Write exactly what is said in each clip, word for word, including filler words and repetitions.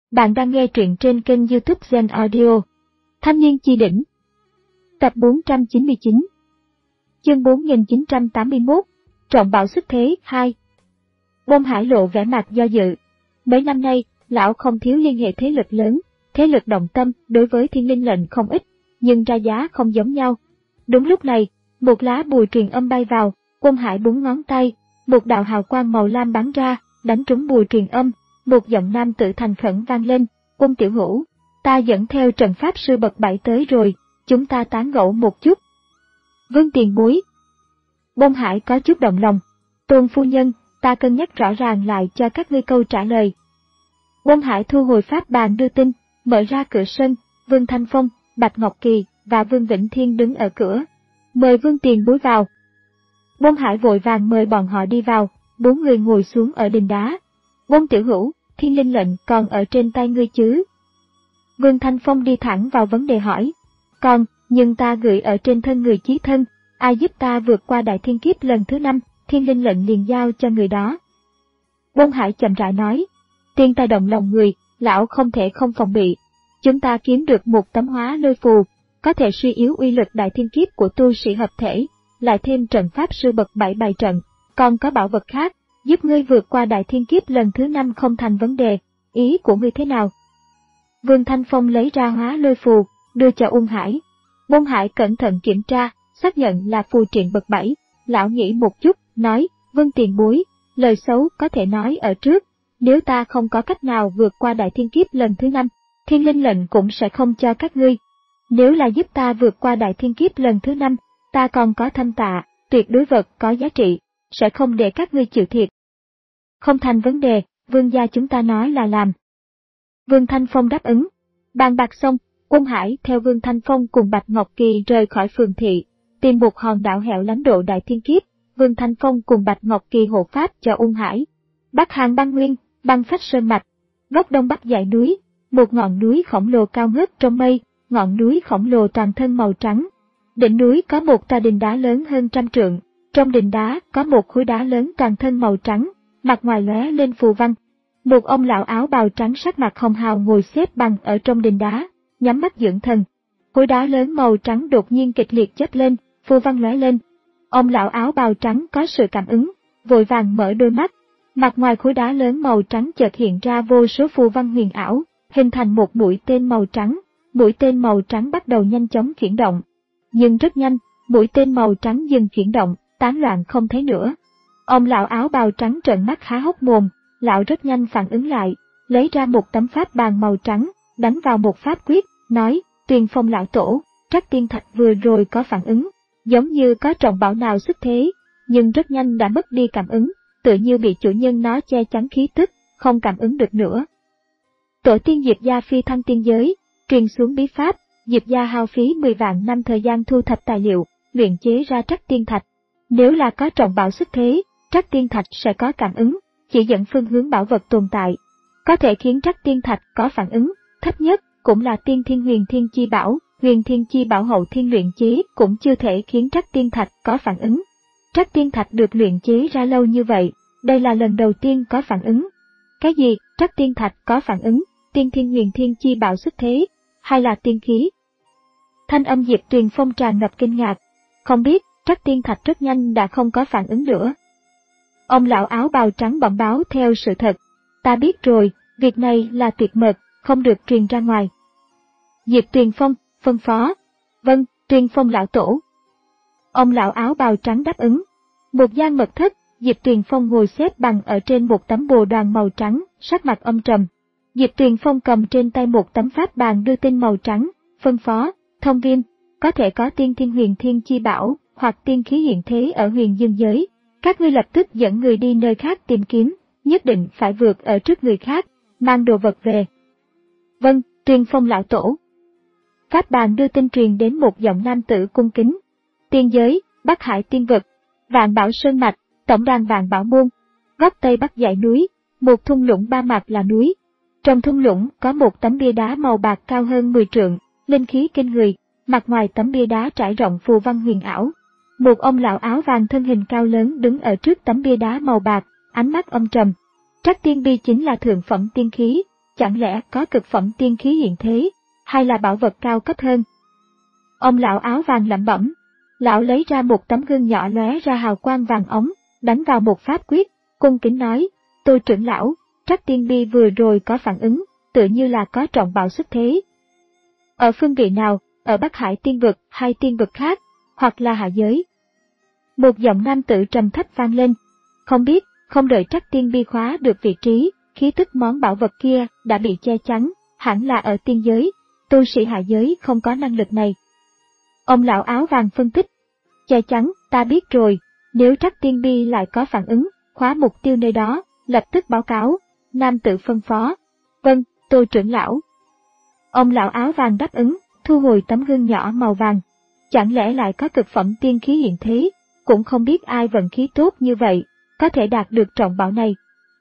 Bạn đang nghe truyện trên kênh YouTube Zen Audio. Thanh niên chi đỉnh. Tập bốn trăm chín mươi chín. Chương bốn nghìn chín trăm tám mươi mốt. Trọng bảo xuất thế hai. Bôn Hải lộ vẻ mặt do dự. Mấy năm nay, lão không thiếu liên hệ thế lực lớn, thế lực động tâm đối với Thiên Linh lệnh không ít, nhưng ra giá không giống nhau. Đúng lúc này, một lá bùa truyền âm bay vào, Bôn Hải búng ngón tay, một đạo hào quang màu lam bắn ra, đánh trúng bùa truyền âm. Một giọng nam tự thành khẩn vang lên, Bôn tiểu hữu, ta dẫn theo trận pháp sư bậc bảy tới rồi, chúng ta tán gẫu một chút. Vương tiền bối. Bôn Hải có chút động lòng, Tôn phu nhân, ta cân nhắc rõ ràng lại cho các ngươi câu trả lời. Bôn Hải thu hồi pháp bàn đưa tin, mở ra cửa sân, Vương Thanh Phong, Bạch Ngọc Kỳ và Vương Vĩnh Thiên đứng ở cửa. Mời Vương tiền bối vào. Bôn Hải vội vàng mời bọn họ đi vào, bốn người ngồi xuống ở đình đá. Bôn tiểu hữu, Thiên Linh lệnh còn ở trên tay ngươi chứ? Vương Thanh Phong đi thẳng vào vấn đề hỏi. Còn, nhưng ta gửi ở trên thân người chí thân, ai giúp ta vượt qua đại thiên kiếp lần thứ năm, Thiên Linh lệnh liền giao cho người đó. Bôn Hải chậm rãi nói. Tiên tài động lòng người, lão không thể không phòng bị. Chúng ta kiếm được một tấm hóa lôi phù, có thể suy yếu uy lực đại thiên kiếp của tu sĩ hợp thể, lại thêm trận pháp sư bậc bảy bài trận, còn có bảo vật khác, giúp ngươi vượt qua đại thiên kiếp lần thứ năm không thành vấn đề, ý của ngươi thế nào? Vương Thanh Phong lấy ra hóa lôi phù, đưa cho Ung Hải. Bôn Hải cẩn thận kiểm tra, xác nhận là phù triện bậc bảy, lão nghĩ một chút, nói, Vương tiền bối, lời xấu có thể nói ở trước, nếu ta không có cách nào vượt qua đại thiên kiếp lần thứ năm, Thiên Linh lệnh cũng sẽ không cho các ngươi. Nếu là giúp ta vượt qua đại thiên kiếp lần thứ năm, ta còn có thâm tạ, tuyệt đối vật có giá trị, sẽ không để các ngươi chịu thiệt. Không thành vấn đề, vương gia chúng ta nói là làm. Vương Thanh Phong đáp ứng. Bàn bạc xong, Bôn Hải theo Vương Thanh Phong cùng Bạch Ngọc Kỳ rời khỏi phường thị, tìm một hòn đảo hẻo lánh độ đại thiên kiếp. Vương Thanh Phong cùng Bạch Ngọc Kỳ hộ pháp cho Ung Hải. Bắc Hàng băng nguyên, băng phách sơn mạch, góc đông bắc dãy núi, một ngọn núi khổng lồ cao ngất trong mây, ngọn núi khổng lồ toàn thân màu trắng. Đỉnh núi có một tòa đình đá lớn hơn trăm trượng, trong đình đá có một khối đá lớn toàn thân màu trắng, mặt ngoài lóe lên phù văn. Một ông lão áo bào trắng sắc mặt hồng hào ngồi xếp bằng ở trong đình đá, nhắm mắt dưỡng thần. Khối đá lớn màu trắng đột nhiên kịch liệt chớp lên, phù văn lóe lên. Ông lão áo bào trắng có sự cảm ứng, vội vàng mở đôi mắt. Mặt ngoài khối đá lớn màu trắng chợt hiện ra vô số phù văn huyền ảo, hình thành một mũi tên màu trắng. Mũi tên màu trắng bắt đầu nhanh chóng chuyển động. Nhưng rất nhanh, mũi tên màu trắng dừng chuyển động, tán loạn không thấy nữa. Ông lão áo bào trắng trợn mắt há hốc mồm, lão rất nhanh phản ứng lại, lấy ra một tấm pháp bàn màu trắng, đánh vào một pháp quyết, nói, Tuyền Phong lão tổ, Trắc Tiên Thạch vừa rồi có phản ứng, giống như có trọng bảo nào xuất thế, nhưng rất nhanh đã mất đi cảm ứng, tự như bị chủ nhân nó che chắn khí tức, không cảm ứng được nữa. Tổ tiên Diệp gia phi thăng tiên giới, truyền xuống bí pháp, Diệp gia hao phí mười vạn năm thời gian thu thập tài liệu, luyện chế ra Trắc Tiên Thạch. Nếu là có trọng bảo xuất thế, Trắc Tiên Thạch sẽ có cảm ứng, chỉ dẫn phương hướng bảo vật tồn tại. Có thể khiến Trắc Tiên Thạch có phản ứng, thấp nhất cũng là Tiên Thiên Huyền Thiên Chi Bảo, Huyền Thiên Chi Bảo hậu thiên luyện chế cũng chưa thể khiến Trắc Tiên Thạch có phản ứng. Trắc Tiên Thạch được luyện chế ra lâu như vậy, đây là lần đầu tiên có phản ứng. Cái gì, Trắc Tiên Thạch có phản ứng, Tiên Thiên Huyền Thiên Chi Bảo xuất thế, hay là tiên khí? Thanh âm Diệp Tuyền Phong tràn ngập kinh ngạc, không biết, Trắc Tiên Thạch rất nhanh đã không có phản ứng nữa. Ông lão áo bào trắng bẩm báo theo sự thật, ta biết rồi, việc này là tuyệt mật, không được truyền ra ngoài. Diệp Tuyền Phong, phân phó, vâng, Tuyền Phong lão tổ. Ông lão áo bào trắng đáp ứng. Một gian mật thất, Diệp Tuyền Phong ngồi xếp bằng ở trên một tấm bồ đoàn màu trắng, sắc mặt âm trầm. Diệp Tuyền Phong cầm trên tay một tấm pháp bàn đưa tin màu trắng, phân phó, thông viên, có thể có Tiên Thiên Huyền Thiên Chi Bảo hoặc tiên khí hiện thế ở huyền dương giới. Các ngươi lập tức dẫn người đi nơi khác tìm kiếm, nhất định phải vượt ở trước người khác, mang đồ vật về. Vâng, Tuyền Phong lão tổ. Pháp bàn đưa tin truyền đến một giọng nam tử cung kính. Tiên giới, Bắc Hải tiên vực, Vạn Bảo Sơn Mạch, tổng đàn Vạn Bảo Môn, góc tây bắc dãy núi, một thung lũng ba mặt là núi. Trong thung lũng có một tấm bia đá màu bạc cao hơn mười trượng, linh khí kinh người, mặt ngoài tấm bia đá trải rộng phù văn huyền ảo. Một ông lão áo vàng thân hình cao lớn đứng ở trước tấm bia đá màu bạc, ánh mắt âm trầm. Trắc Tiên Bi chính là thượng phẩm tiên khí, chẳng lẽ có cực phẩm tiên khí hiện thế, hay là bảo vật cao cấp hơn? Ông lão áo vàng lẩm bẩm. Lão lấy ra một tấm gương nhỏ lóe ra hào quang vàng ống, đánh vào một pháp quyết, cung kính nói, tôi trưởng lão, Trắc Tiên Bi vừa rồi có phản ứng, tự như là có trọng bảo xuất thế. Ở phương vị nào, ở Bắc Hải tiên vực hay tiên vực khác, hoặc là hạ giới? Một giọng nam tử trầm thấp vang lên. Không biết, không đợi Trắc Tiên Bi khóa được vị trí, khí tức món bảo vật kia đã bị che chắn, hẳn là ở tiên giới, tu sĩ hạ giới không có năng lực này. Ông lão áo vàng phân tích. Che chắn, ta biết rồi, nếu Trắc Tiên Bi lại có phản ứng, khóa mục tiêu nơi đó, lập tức báo cáo. Nam tử phân phó. Vâng, tôi trưởng lão. Ông lão áo vàng đáp ứng, thu hồi tấm gương nhỏ màu vàng. Chẳng lẽ lại có cực phẩm tiên khí hiện thế, cũng không biết ai vận khí tốt như vậy, có thể đạt được trọng bảo này.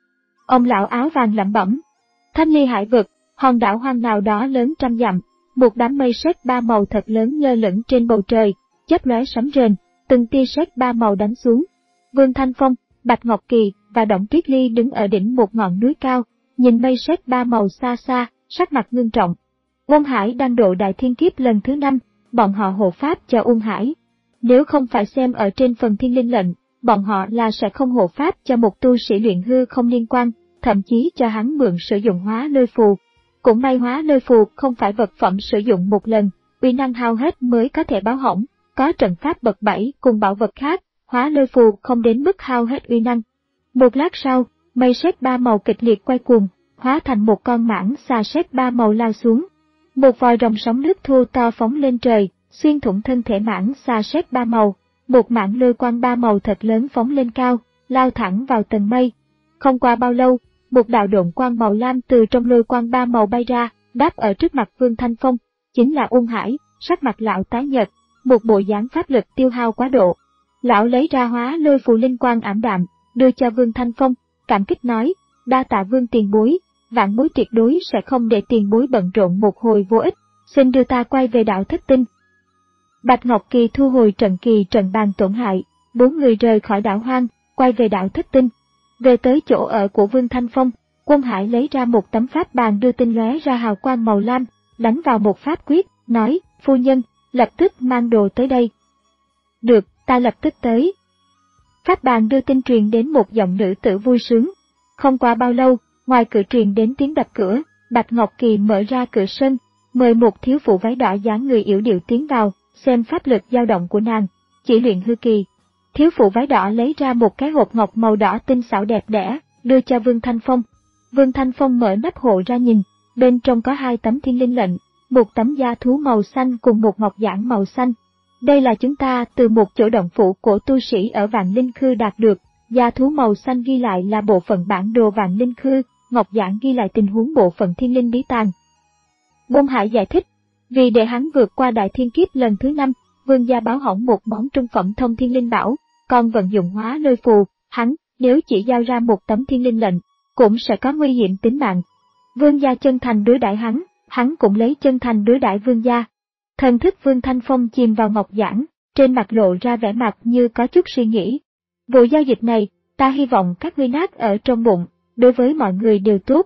Ông lão áo vàng lẩm bẩm. Thanh Ly hải vực, hòn đảo hoang nào đó lớn trăm dặm, một đám mây sét ba màu thật lớn lơ lửng trên bầu trời, chớp lóe sấm rền, từng tia sét ba màu đánh xuống. Vương Thanh Phong, Bạch Ngọc Kỳ và Động Tuyết Ly đứng ở đỉnh một ngọn núi cao, nhìn mây sét ba màu xa xa, sắc mặt ngưng trọng. Uông Hải đang độ đại thiên kiếp lần thứ năm, bọn họ hộ pháp cho Uông Hải. Nếu không phải xem ở trên phần thiên linh lệnh, bọn họ là sẽ không hộ pháp cho một tu sĩ luyện hư không liên quan, thậm chí cho hắn mượn sử dụng hóa lôi phù. Cũng may hóa lôi phù không phải vật phẩm sử dụng một lần, uy năng hao hết mới có thể báo hỏng, có trận pháp bậc bảy cùng bảo vật khác, hóa lôi phù không đến mức hao hết uy năng. Một lát sau, mây sét ba màu kịch liệt quay cuồng, hóa thành một con mãng xà sét ba màu lao xuống. Một vòi rồng sóng nước thô to phóng lên trời, xuyên thủng thân thể mãng xà sét ba màu. Một mảng lôi quang ba màu thật lớn phóng lên cao, lao thẳng vào tầng mây. Không qua bao lâu, một đạo độn quang màu lam từ trong lôi quang ba màu bay ra, đáp ở trước mặt Vương Thanh Phong, chính là Uông Hải. Sắc mặt lão tái nhợt, một bộ dáng pháp lực tiêu hao quá độ. Lão lấy ra hóa lôi phù linh quang ảm đạm, đưa cho Vương Thanh Phong, cảm kích nói, đa tạ Vương tiền bối, vạn bối tuyệt đối sẽ không để tiền bối bận rộn một hồi vô ích, xin đưa ta quay về đảo Thất Tinh. Bạch Ngọc Kỳ thu hồi trận kỳ trận bàn tổn hại, bốn người rời khỏi đảo hoang, quay về đảo Thất Tinh. Về tới chỗ ở của Vương Thanh Phong, Uông Hải lấy ra một tấm pháp bàn đưa tinh lóe ra hào quang màu lam, đánh vào một pháp quyết, nói, phu nhân, lập tức mang đồ tới đây. Được, ta lập tức tới. Pháp bàn đưa tin truyền đến một giọng nữ tử vui sướng. Không qua bao lâu, ngoài cửa truyền đến tiếng đập cửa, Bạch Ngọc Kỳ mở ra cửa sân, mời một thiếu phụ váy đỏ dáng người yểu điệu tiến vào, xem pháp lực dao động của nàng, chỉ luyện hư kỳ. Thiếu phụ váy đỏ lấy ra một cái hộp ngọc màu đỏ tinh xảo đẹp đẽ, đưa cho Vương Thanh Phong. Vương Thanh Phong mở nắp hộ ra nhìn, bên trong có hai tấm thiên linh lệnh, một tấm da thú màu xanh cùng một ngọc giản màu xanh. Đây là chúng ta từ một chỗ động phủ của tu sĩ ở Vạn Linh Khư đạt được, da thú màu xanh ghi lại là bộ phận bản đồ Vạn Linh Khư, ngọc giản ghi lại tình huống bộ phận thiên linh bí tàng. Uông Hải giải thích, vì để hắn vượt qua đại thiên kiếp lần thứ năm, Vương gia báo hỏng một món trung phẩm thông thiên linh bảo, còn vận dụng hóa lôi phù, hắn, nếu chỉ giao ra một tấm thiên linh lệnh, cũng sẽ có nguy hiểm tính mạng. Vương gia chân thành đối đãi hắn, hắn cũng lấy chân thành đối đãi vương gia. Thần thức Vương Thanh Phong chìm vào ngọc giản, trên mặt lộ ra vẻ mặt như có chút suy nghĩ. Vụ giao dịch này, ta hy vọng các ngươi nát ở trong bụng, đối với mọi người đều tốt.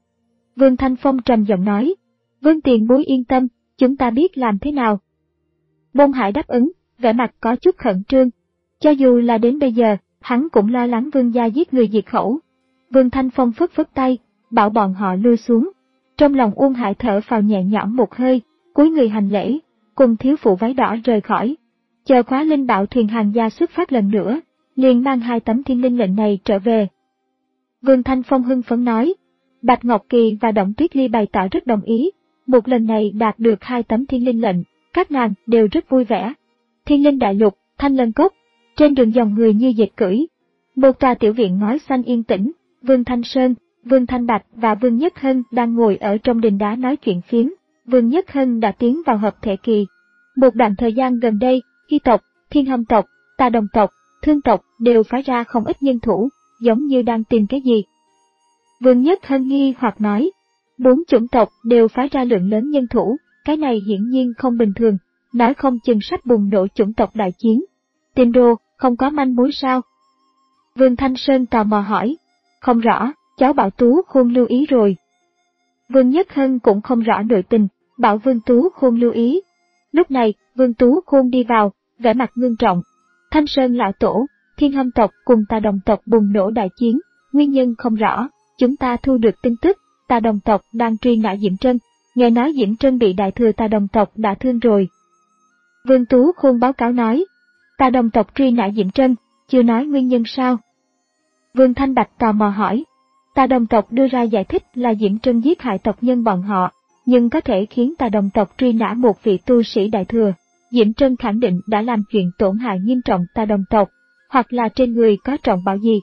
Vương Thanh Phong trầm giọng nói, Vương tiền bối yên tâm, chúng ta biết làm thế nào. Uông Hải đáp ứng, vẻ mặt có chút khẩn trương. Cho dù là đến bây giờ, hắn cũng lo lắng vương gia giết người diệt khẩu. Vương Thanh Phong phất phất tay, bảo bọn họ lui xuống. Trong lòng Uông Hải thở phào nhẹ nhõm một hơi, cúi người hành lễ, cùng thiếu phụ váy đỏ rời khỏi. Chờ khóa linh bảo thuyền hàng gia xuất phát lần nữa, liền mang hai tấm thiên linh lệnh này trở về. Vương Thanh Phong hưng phấn nói, Bạch Ngọc Kỳ và Động Tuyết Ly bày tỏ rất đồng ý, một lần này đạt được hai tấm thiên linh lệnh, các nàng đều rất vui vẻ. Thiên linh đại lục, Thanh Lân Cốc, trên đường dòng người như dịch cưỡi. Một tòa tiểu viện ngói xanh yên tĩnh, Vương Thanh Sơn, Vương Thanh Bạch và Vương Nhất Hân đang ngồi ở trong đình đá nói chuyện phiếm. Vương Nhất Hân đã tiến vào hợp thể kỳ. Một đoạn thời gian gần đây, Hy tộc, Thiên Hâm tộc, Tà Đồng tộc, Thương tộc đều phái ra không ít nhân thủ, giống như đang tìm cái gì. Vương Nhất Hân nghi hoặc nói, bốn chủng tộc đều phái ra lượng lớn nhân thủ, cái này hiển nhiên không bình thường, nói không chừng sắp bùng nổ chủng tộc đại chiến. Tìm đồ, không có manh mối sao? Vương Thanh Sơn tò mò hỏi, không rõ, cháu bảo Tú Khuôn lưu ý rồi. Vương Nhất Hân cũng không rõ nội tình, bảo Vương Tú Khôn lưu ý. Lúc này, Vương Tú Khôn đi vào, vẻ mặt ngưng trọng. Thanh Sơn lão tổ, Thiên Hâm tộc cùng Tà Đồng tộc bùng nổ đại chiến, nguyên nhân không rõ, chúng ta thu được tin tức, Tà Đồng tộc đang truy nã Diễm Trân, nghe nói Diễm Trân bị đại thừa Tà Đồng tộc đã thương rồi. Vương Tú Khôn báo cáo nói, Tà Đồng tộc truy nã Diễm Trân, chưa nói nguyên nhân sao? Vương Thanh Bạch tò mò hỏi. Tà Đồng tộc đưa ra giải thích là Diễm Trân giết hại tộc nhân bọn họ, nhưng có thể khiến Tà Đồng tộc truy nã một vị tu sĩ đại thừa. Diễm Trân khẳng định đã làm chuyện tổn hại nghiêm trọng Tà Đồng tộc, hoặc là trên người có trọng bảo gì.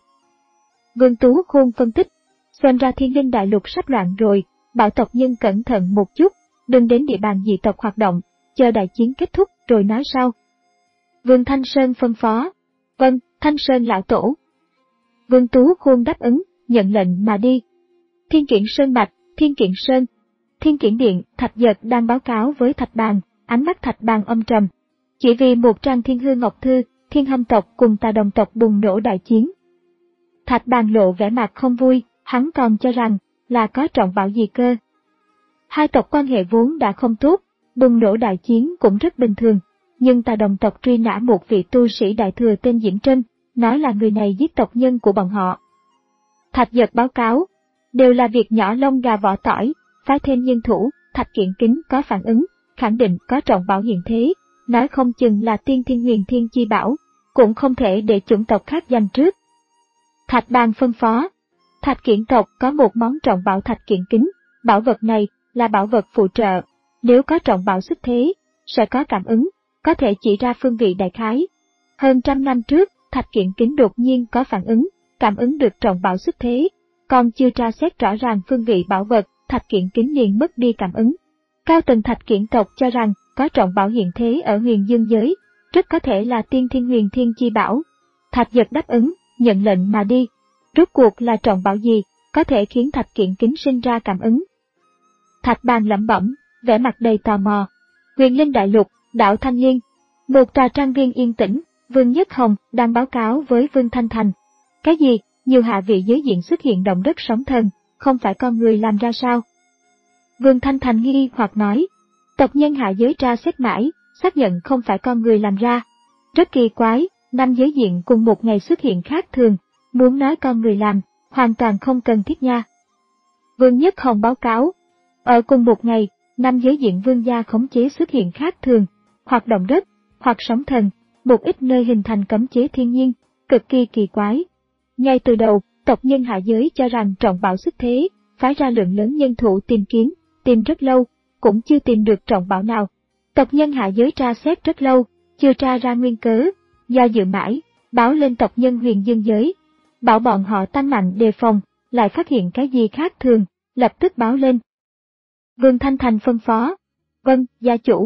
Vương Tú Khôn phân tích, xem ra Thiên Linh Đại Lục sắp loạn rồi, bảo tộc nhân cẩn thận một chút, đừng đến địa bàn dị tộc hoạt động, chờ đại chiến kết thúc rồi nói sau. Vương Thanh Sơn phân phó, vâng, Thanh Sơn lão tổ. Vương Tú Khôn đáp ứng, nhận lệnh mà đi. Thiên Kiện Sơn Mạch, Thiên Kiện Sơn, Thiên Kiện Điện, Thạch Giật đang báo cáo với Thạch Bàn, ánh mắt Thạch Bàn âm trầm. Chỉ vì một trang Thiên Hư Ngọc Thư, Thiên Hâm tộc cùng Tà Đồng tộc bùng nổ đại chiến. Thạch Bàn lộ vẻ mặt không vui, hắn còn cho rằng là có trọng bảo gì cơ. Hai tộc quan hệ vốn đã không tốt, bùng nổ đại chiến cũng rất bình thường, nhưng Tà Đồng tộc truy nã một vị tu sĩ đại thừa tên Diễm Trân, nói là người này giết tộc nhân của bọn họ. Thạch Giật báo cáo, đều là việc nhỏ lông gà vỏ tỏi, phái thêm nhân thủ, Thạch Kiện Kính có phản ứng, khẳng định có trọng bảo hiện thế, nói không chừng là tiên thiên huyền thiên chi bảo, cũng không thể để chủng tộc khác giành trước. Thạch Bàn phân phó, Thạch Kiện tộc có một món trọng bảo Thạch Kiện Kính, bảo vật này là bảo vật phụ trợ, nếu có trọng bảo xuất thế, sẽ có cảm ứng, có thể chỉ ra phương vị đại khái. Hơn trăm năm trước, Thạch Kiện Kính đột nhiên có phản ứng, cảm ứng được trọng bảo xuất thế, còn chưa tra xét rõ ràng phương vị bảo vật, Thạch Kiện Kính liền mất đi cảm ứng. Cao tầng Thạch Kiện tộc cho rằng có trọng bảo hiện thế ở huyền dương giới, rất có thể là tiên thiên huyền thiên chi bảo. Thạch Giật đáp ứng, nhận lệnh mà đi. Rốt cuộc là trọng bảo gì, có thể khiến Thạch Kiện Kính sinh ra cảm ứng? Thạch Bàn lẩm bẩm, vẻ mặt đầy tò mò. Huyền Linh Đại Lục, đảo Thanh Liên, một tòa trang viên yên tĩnh, Vương Nhất Hồng đang báo cáo với Vương Thanh Thành. Cái gì, nhiều hạ vị giới diện xuất hiện động đất sóng thần, không phải con người làm ra sao? Vương Thanh Thành nghi hoặc nói, tộc nhân hạ giới tra xét mãi, xác nhận không phải con người làm ra. Rất kỳ quái, năm giới diện cùng một ngày xuất hiện khác thường, muốn nói con người làm, hoàn toàn không cần thiết nha. Vương Nhất Hồng báo cáo, ở cùng một ngày, năm giới diện vương gia khống chế xuất hiện khác thường, hoặc động đất, hoặc sóng thần, một ít nơi hình thành cấm chế thiên nhiên, cực kỳ kỳ quái. Ngay từ đầu, tộc nhân hạ giới cho rằng trọng bảo xuất thế, phái ra lượng lớn nhân thủ tìm kiếm, tìm rất lâu, cũng chưa tìm được trọng bảo nào. Tộc nhân hạ giới tra xét rất lâu, chưa tra ra nguyên cớ, do dự mãi, báo lên tộc nhân huyền dương giới. Bảo bọn họ tăng mạnh đề phòng, lại phát hiện cái gì khác thường, lập tức báo lên. Vương Thanh Thành phân phó, vâng, gia chủ.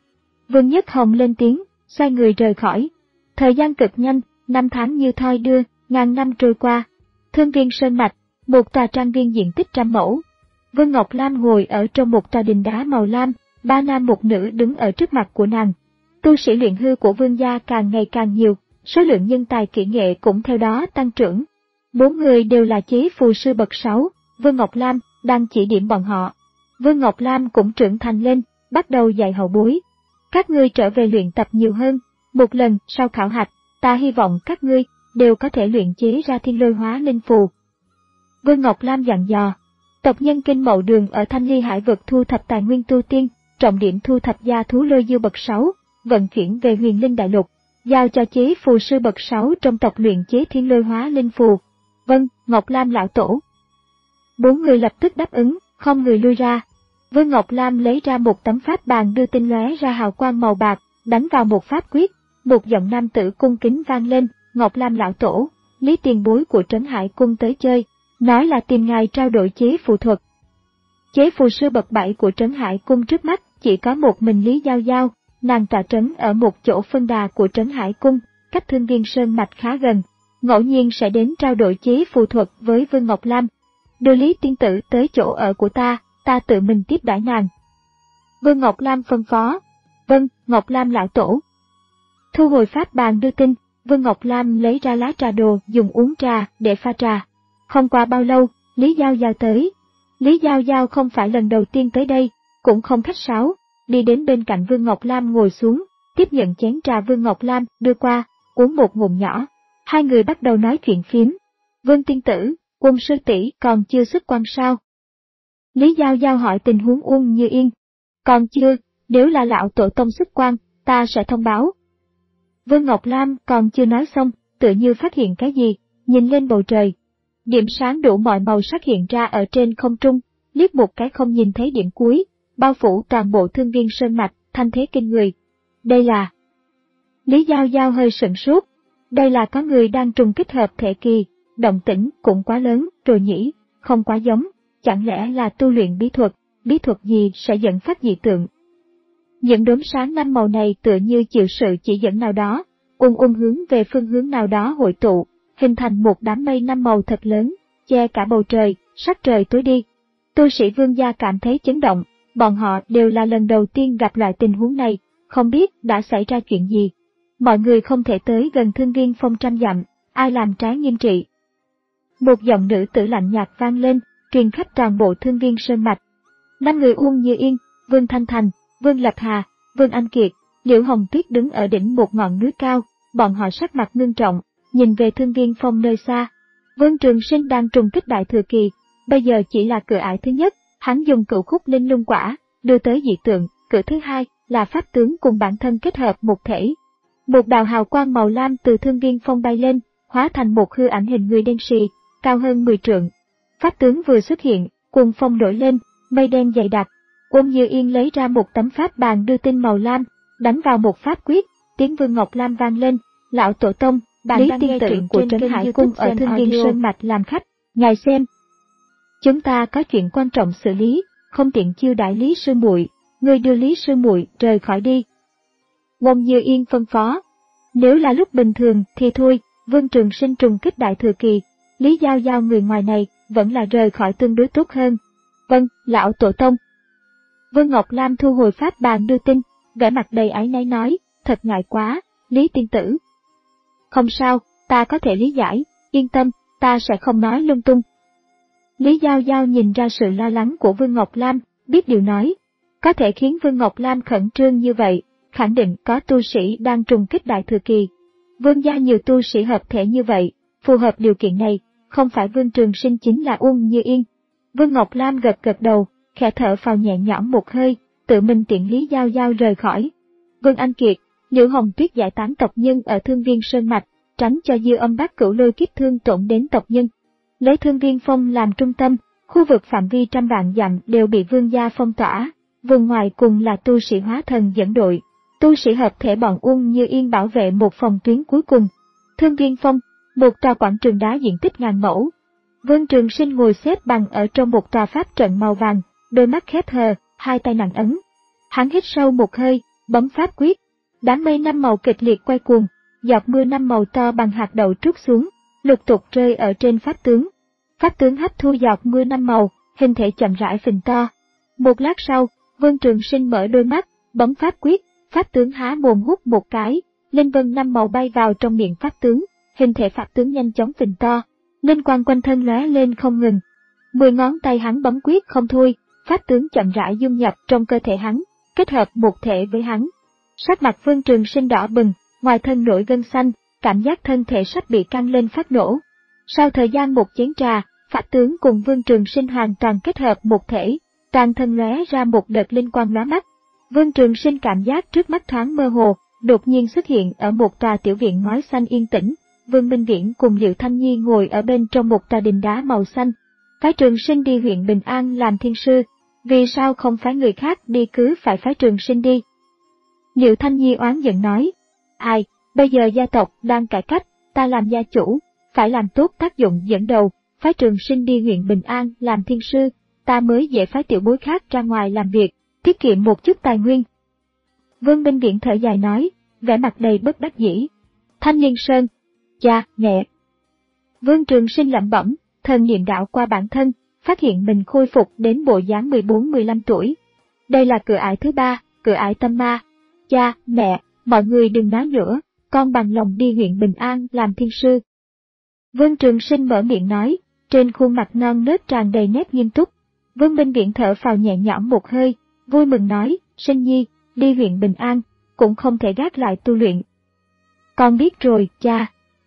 Vương Nhất Hồng lên tiếng, xoay người rời khỏi. Thời gian cực nhanh, năm tháng như thoi đưa, ngàn năm trôi qua. Thương Viên Sơn Mạch, một tòa trang viên diện tích trăm mẫu. Vương Ngọc Lam ngồi ở trong một tòa đình đá màu lam, ba nam một nữ đứng ở trước mặt của nàng. Tu sĩ luyện hư của vương gia càng ngày càng nhiều, số lượng nhân tài kỹ nghệ cũng theo đó tăng trưởng. Bốn người đều là chế phù sư bậc sáu, Vương Ngọc Lam đang chỉ điểm bọn họ. Vương Ngọc Lam cũng trưởng thành lên, bắt đầu dạy hậu bối. Các ngươi trở về luyện tập nhiều hơn, một lần sau khảo hạch, ta hy vọng các ngươi đều có thể luyện chế ra thiên lôi hóa linh phù. Vương Ngọc Lam dặn dò, tộc nhân Kinh Mậu Đường ở Thanh Ly Hải vực thu thập tài nguyên tu tiên, trọng điểm thu thập gia thú lôi dư bậc sáu, vận chuyển về Huyền Linh Đại Lục, giao cho chế phù sư bậc sáu trong tộc luyện chế thiên lôi hóa linh phù. Vâng, Ngọc Lam lão tổ. Bốn người lập tức đáp ứng, không người lui ra. Vương Ngọc Lam lấy ra một tấm pháp bàn đưa tinh lóe ra hào quang màu bạc, đánh vào một pháp quyết, một giọng nam tử cung kính vang lên, Ngọc Lam lão tổ, Lý tiền bối của Trấn Hải cung tới chơi, nói là tìm ngài trao đổi chế phù thuật. Chế phù sư bậc bảy của Trấn Hải cung trước mắt chỉ có một mình Lý Giao Giao, nàng tọa trấn ở một chỗ phân đà của Trấn Hải cung, cách Thương Viên Sơn Mạch khá gần, ngẫu nhiên sẽ đến trao đổi chế phù thuật với Vương Ngọc Lam. Đưa Lý tiên tử tới chỗ ở của ta, ta tự mình tiếp đãi nàng. Vương Ngọc Lam phân phó. Vâng, Ngọc Lam lão tổ. Thu hồi pháp bàn đưa tin, Vương Ngọc Lam lấy ra lá trà đồ dùng uống trà để pha trà. Không qua bao lâu, Lý Giao Giao tới. Lý Giao Giao không phải lần đầu tiên tới đây, cũng không khách sáo, đi đến bên cạnh Vương Ngọc Lam ngồi xuống, tiếp nhận chén trà Vương Ngọc Lam đưa qua, uống một ngụm nhỏ. Hai người bắt đầu nói chuyện phiếm. Vương tiên tử, Quân sư tỷ còn chưa xuất quan sao? Lý Giao Giao hỏi tình huống Uông Như Yên. Còn chưa, nếu là lão tổ tông xuất quan, ta sẽ thông báo. Vương Ngọc Lam còn chưa nói xong, tựa như phát hiện cái gì, nhìn lên bầu trời. Điểm sáng đủ mọi màu sắc hiện ra ở trên không trung, liếc một cái không nhìn thấy điểm cuối, bao phủ toàn bộ Thương Viên Sơn Mạch, thanh thế kinh người. Đây là... Lý Giao Giao hơi sửng sốt. Đây là có người đang trùng kích hợp thể kỳ, động tĩnh cũng quá lớn rồi nhỉ, không quá giống, chẳng lẽ là tu luyện bí thuật, bí thuật gì sẽ dẫn phát dị tượng. Những đốm sáng năm màu này tựa như chịu sự chỉ dẫn nào đó, ung ung hướng về phương hướng nào đó hội tụ, hình thành một đám mây năm màu thật lớn, che cả bầu trời, sắc trời tối đi. Tu sĩ Vương gia cảm thấy chấn động, bọn họ đều là lần đầu tiên gặp loại tình huống này, không biết đã xảy ra chuyện gì. Mọi người không thể tới gần Thương Viên Phong trăm dặm, ai làm trái nghiêm trị. Một giọng nữ tử lạnh nhạt vang lên, truyền khắp toàn bộ Thương Viên Sơn Mạch. Năm người Uông Như Yên, Vương Thanh Thành, Vương Lập Hà, Vương Anh Kiệt, Liễu Hồng Tuyết đứng ở đỉnh một ngọn núi cao, bọn họ sắc mặt ngưng trọng, nhìn về Thương Viên Phong nơi xa. Vương Trường Sinh đang trùng kích đại thừa kỳ, bây giờ chỉ là cửa ải thứ nhất, hắn dùng cửu khúc linh lung quả, đưa tới dị tượng, cửa thứ hai là pháp tướng cùng bản thân kết hợp một thể. Một đạo hào quang màu lam từ Thương Viên Phong bay lên, hóa thành một hư ảnh hình người đen xì, cao hơn mười trượng. Pháp tướng vừa xuất hiện, cuồng phong nổi lên, mây đen dày đặc. Uông Như Yên lấy ra một tấm pháp bàn đưa tin màu lam, đánh vào một pháp quyết, tiếng Vương Ngọc Lam vang lên. Lão tổ tông, bạn Lý đang tiên nghe truyện của Trấn Hải Cung ở Thương Viên Sơn Mạch làm khách, ngài xem. Chúng ta có chuyện quan trọng xử lý, không tiện chiêu đãi Lý sư muội, người đưa Lý sư muội rời khỏi đi. Uông Như Yên phân phó. Nếu là lúc bình thường thì thôi, Vương Trường Sinh trùng kích đại thừa kỳ, Lý Giao Giao người ngoài này vẫn là rời khỏi tương đối tốt hơn. Vâng, lão tổ tông. Vương Ngọc Lam thu hồi pháp bàn đưa tin, vẻ mặt đầy áy náy nói, thật ngại quá, Lý tiên tử. Không sao, ta có thể lý giải, yên tâm, ta sẽ không nói lung tung. Lý Giao Giao nhìn ra sự lo lắng của Vương Ngọc Lam, biết điều nói. Có thể khiến Vương Ngọc Lam khẩn trương như vậy, khẳng định có tu sĩ đang trùng kích đại thừa kỳ. Vương gia nhiều tu sĩ hợp thể như vậy, phù hợp điều kiện này, không phải Vương Trường Sinh chính là Uông Như Yên. Vương Ngọc Lam gật gật đầu, khẽ thở phào nhẹ nhõm một hơi, tự mình tiện Lý Giao Giao rời khỏi. Vương Anh Kiệt, Liễu Hồng Tuyết giải tán tộc nhân ở Thương Viên Sơn Mạch, tránh cho dư âm bát cửu lôi kiếp thương tổn đến tộc nhân. Lấy Thương Viên Phong làm trung tâm, khu vực phạm vi trăm vạn dặm đều bị vương gia phong tỏa, vùng ngoài cùng là tu sĩ hóa thần dẫn đội. Tu sĩ hợp thể bọn Uông Như Yên bảo vệ một phòng tuyến cuối cùng. Thương Viên Phong, một tòa quảng trường đá diện tích ngàn mẫu. Vương Trường Sinh ngồi xếp bằng ở trong một tòa pháp trận màu vàng, đôi mắt khép hờ, hai tay nặng ấn. Hắn hít sâu một hơi, bấm pháp quyết. Đám mây năm màu kịch liệt quay cuồng, giọt mưa năm màu to bằng hạt đậu trút xuống, lục tục rơi ở trên pháp tướng. Pháp tướng hấp thu giọt mưa năm màu, hình thể chậm rãi phình to. Một lát sau, Vương Trường Sinh mở đôi mắt, bấm pháp quyết, pháp tướng há mồm hút một cái, linh vân năm màu bay vào trong miệng pháp tướng, hình thể pháp tướng nhanh chóng phình to, linh quang quanh thân lóe lên không ngừng. Mười ngón tay hắn bấm quyết không thôi, pháp tướng chậm rãi dung nhập trong cơ thể hắn, kết hợp một thể với hắn. Sắc mặt Vương Trường Sinh đỏ bừng, ngoài thân nổi gân xanh, cảm giác thân thể sắp bị căng lên phát nổ. Sau thời gian một chén trà, pháp tướng cùng Vương Trường Sinh hoàn toàn kết hợp một thể, toàn thân lóe ra một đợt linh quang lóa mắt. Vương Trường Sinh cảm giác trước mắt thoáng mơ hồ, đột nhiên xuất hiện ở một tòa tiểu viện ngói xanh yên tĩnh. Vương Minh Viễn cùng Liệu Thanh Nhi ngồi ở bên trong một tòa đình đá màu xanh. Phái Trường Sinh đi huyện Bình An làm thiên sư, vì sao không phái người khác đi cứ phải phái Trường Sinh đi? Liệu Thanh Nhi oán giận nói, ai, bây giờ gia tộc đang cải cách, ta làm gia chủ, phải làm tốt tác dụng dẫn đầu, phái Trường Sinh đi huyện Bình An làm thiên sư, ta mới dễ phái tiểu bối khác ra ngoài làm việc, tiết kiệm một chút tài nguyên. Vương Minh Viễn thở dài nói, vẻ mặt đầy bất đắc dĩ. Thanh Liên Sơn, cha, mẹ. Vương Trường Sinh lẩm bẩm, thần niệm đạo qua bản thân, phát hiện mình khôi phục đến bộ dáng mười bốn mười lăm tuổi. Đây là cửa ải thứ ba, cửa ải tâm ma. Cha, mẹ, mọi người đừng nói nữa, con bằng lòng đi huyện Bình An làm thiên sư. Vương Trường Sinh mở miệng nói, trên khuôn mặt non nớt tràn đầy nét nghiêm túc. Vương Minh Viễn thở phào nhẹ nhõm một hơi, vui mừng nói, Sinh nhi, đi huyện Bình An, cũng không thể gác lại tu luyện. Con biết rồi, cha.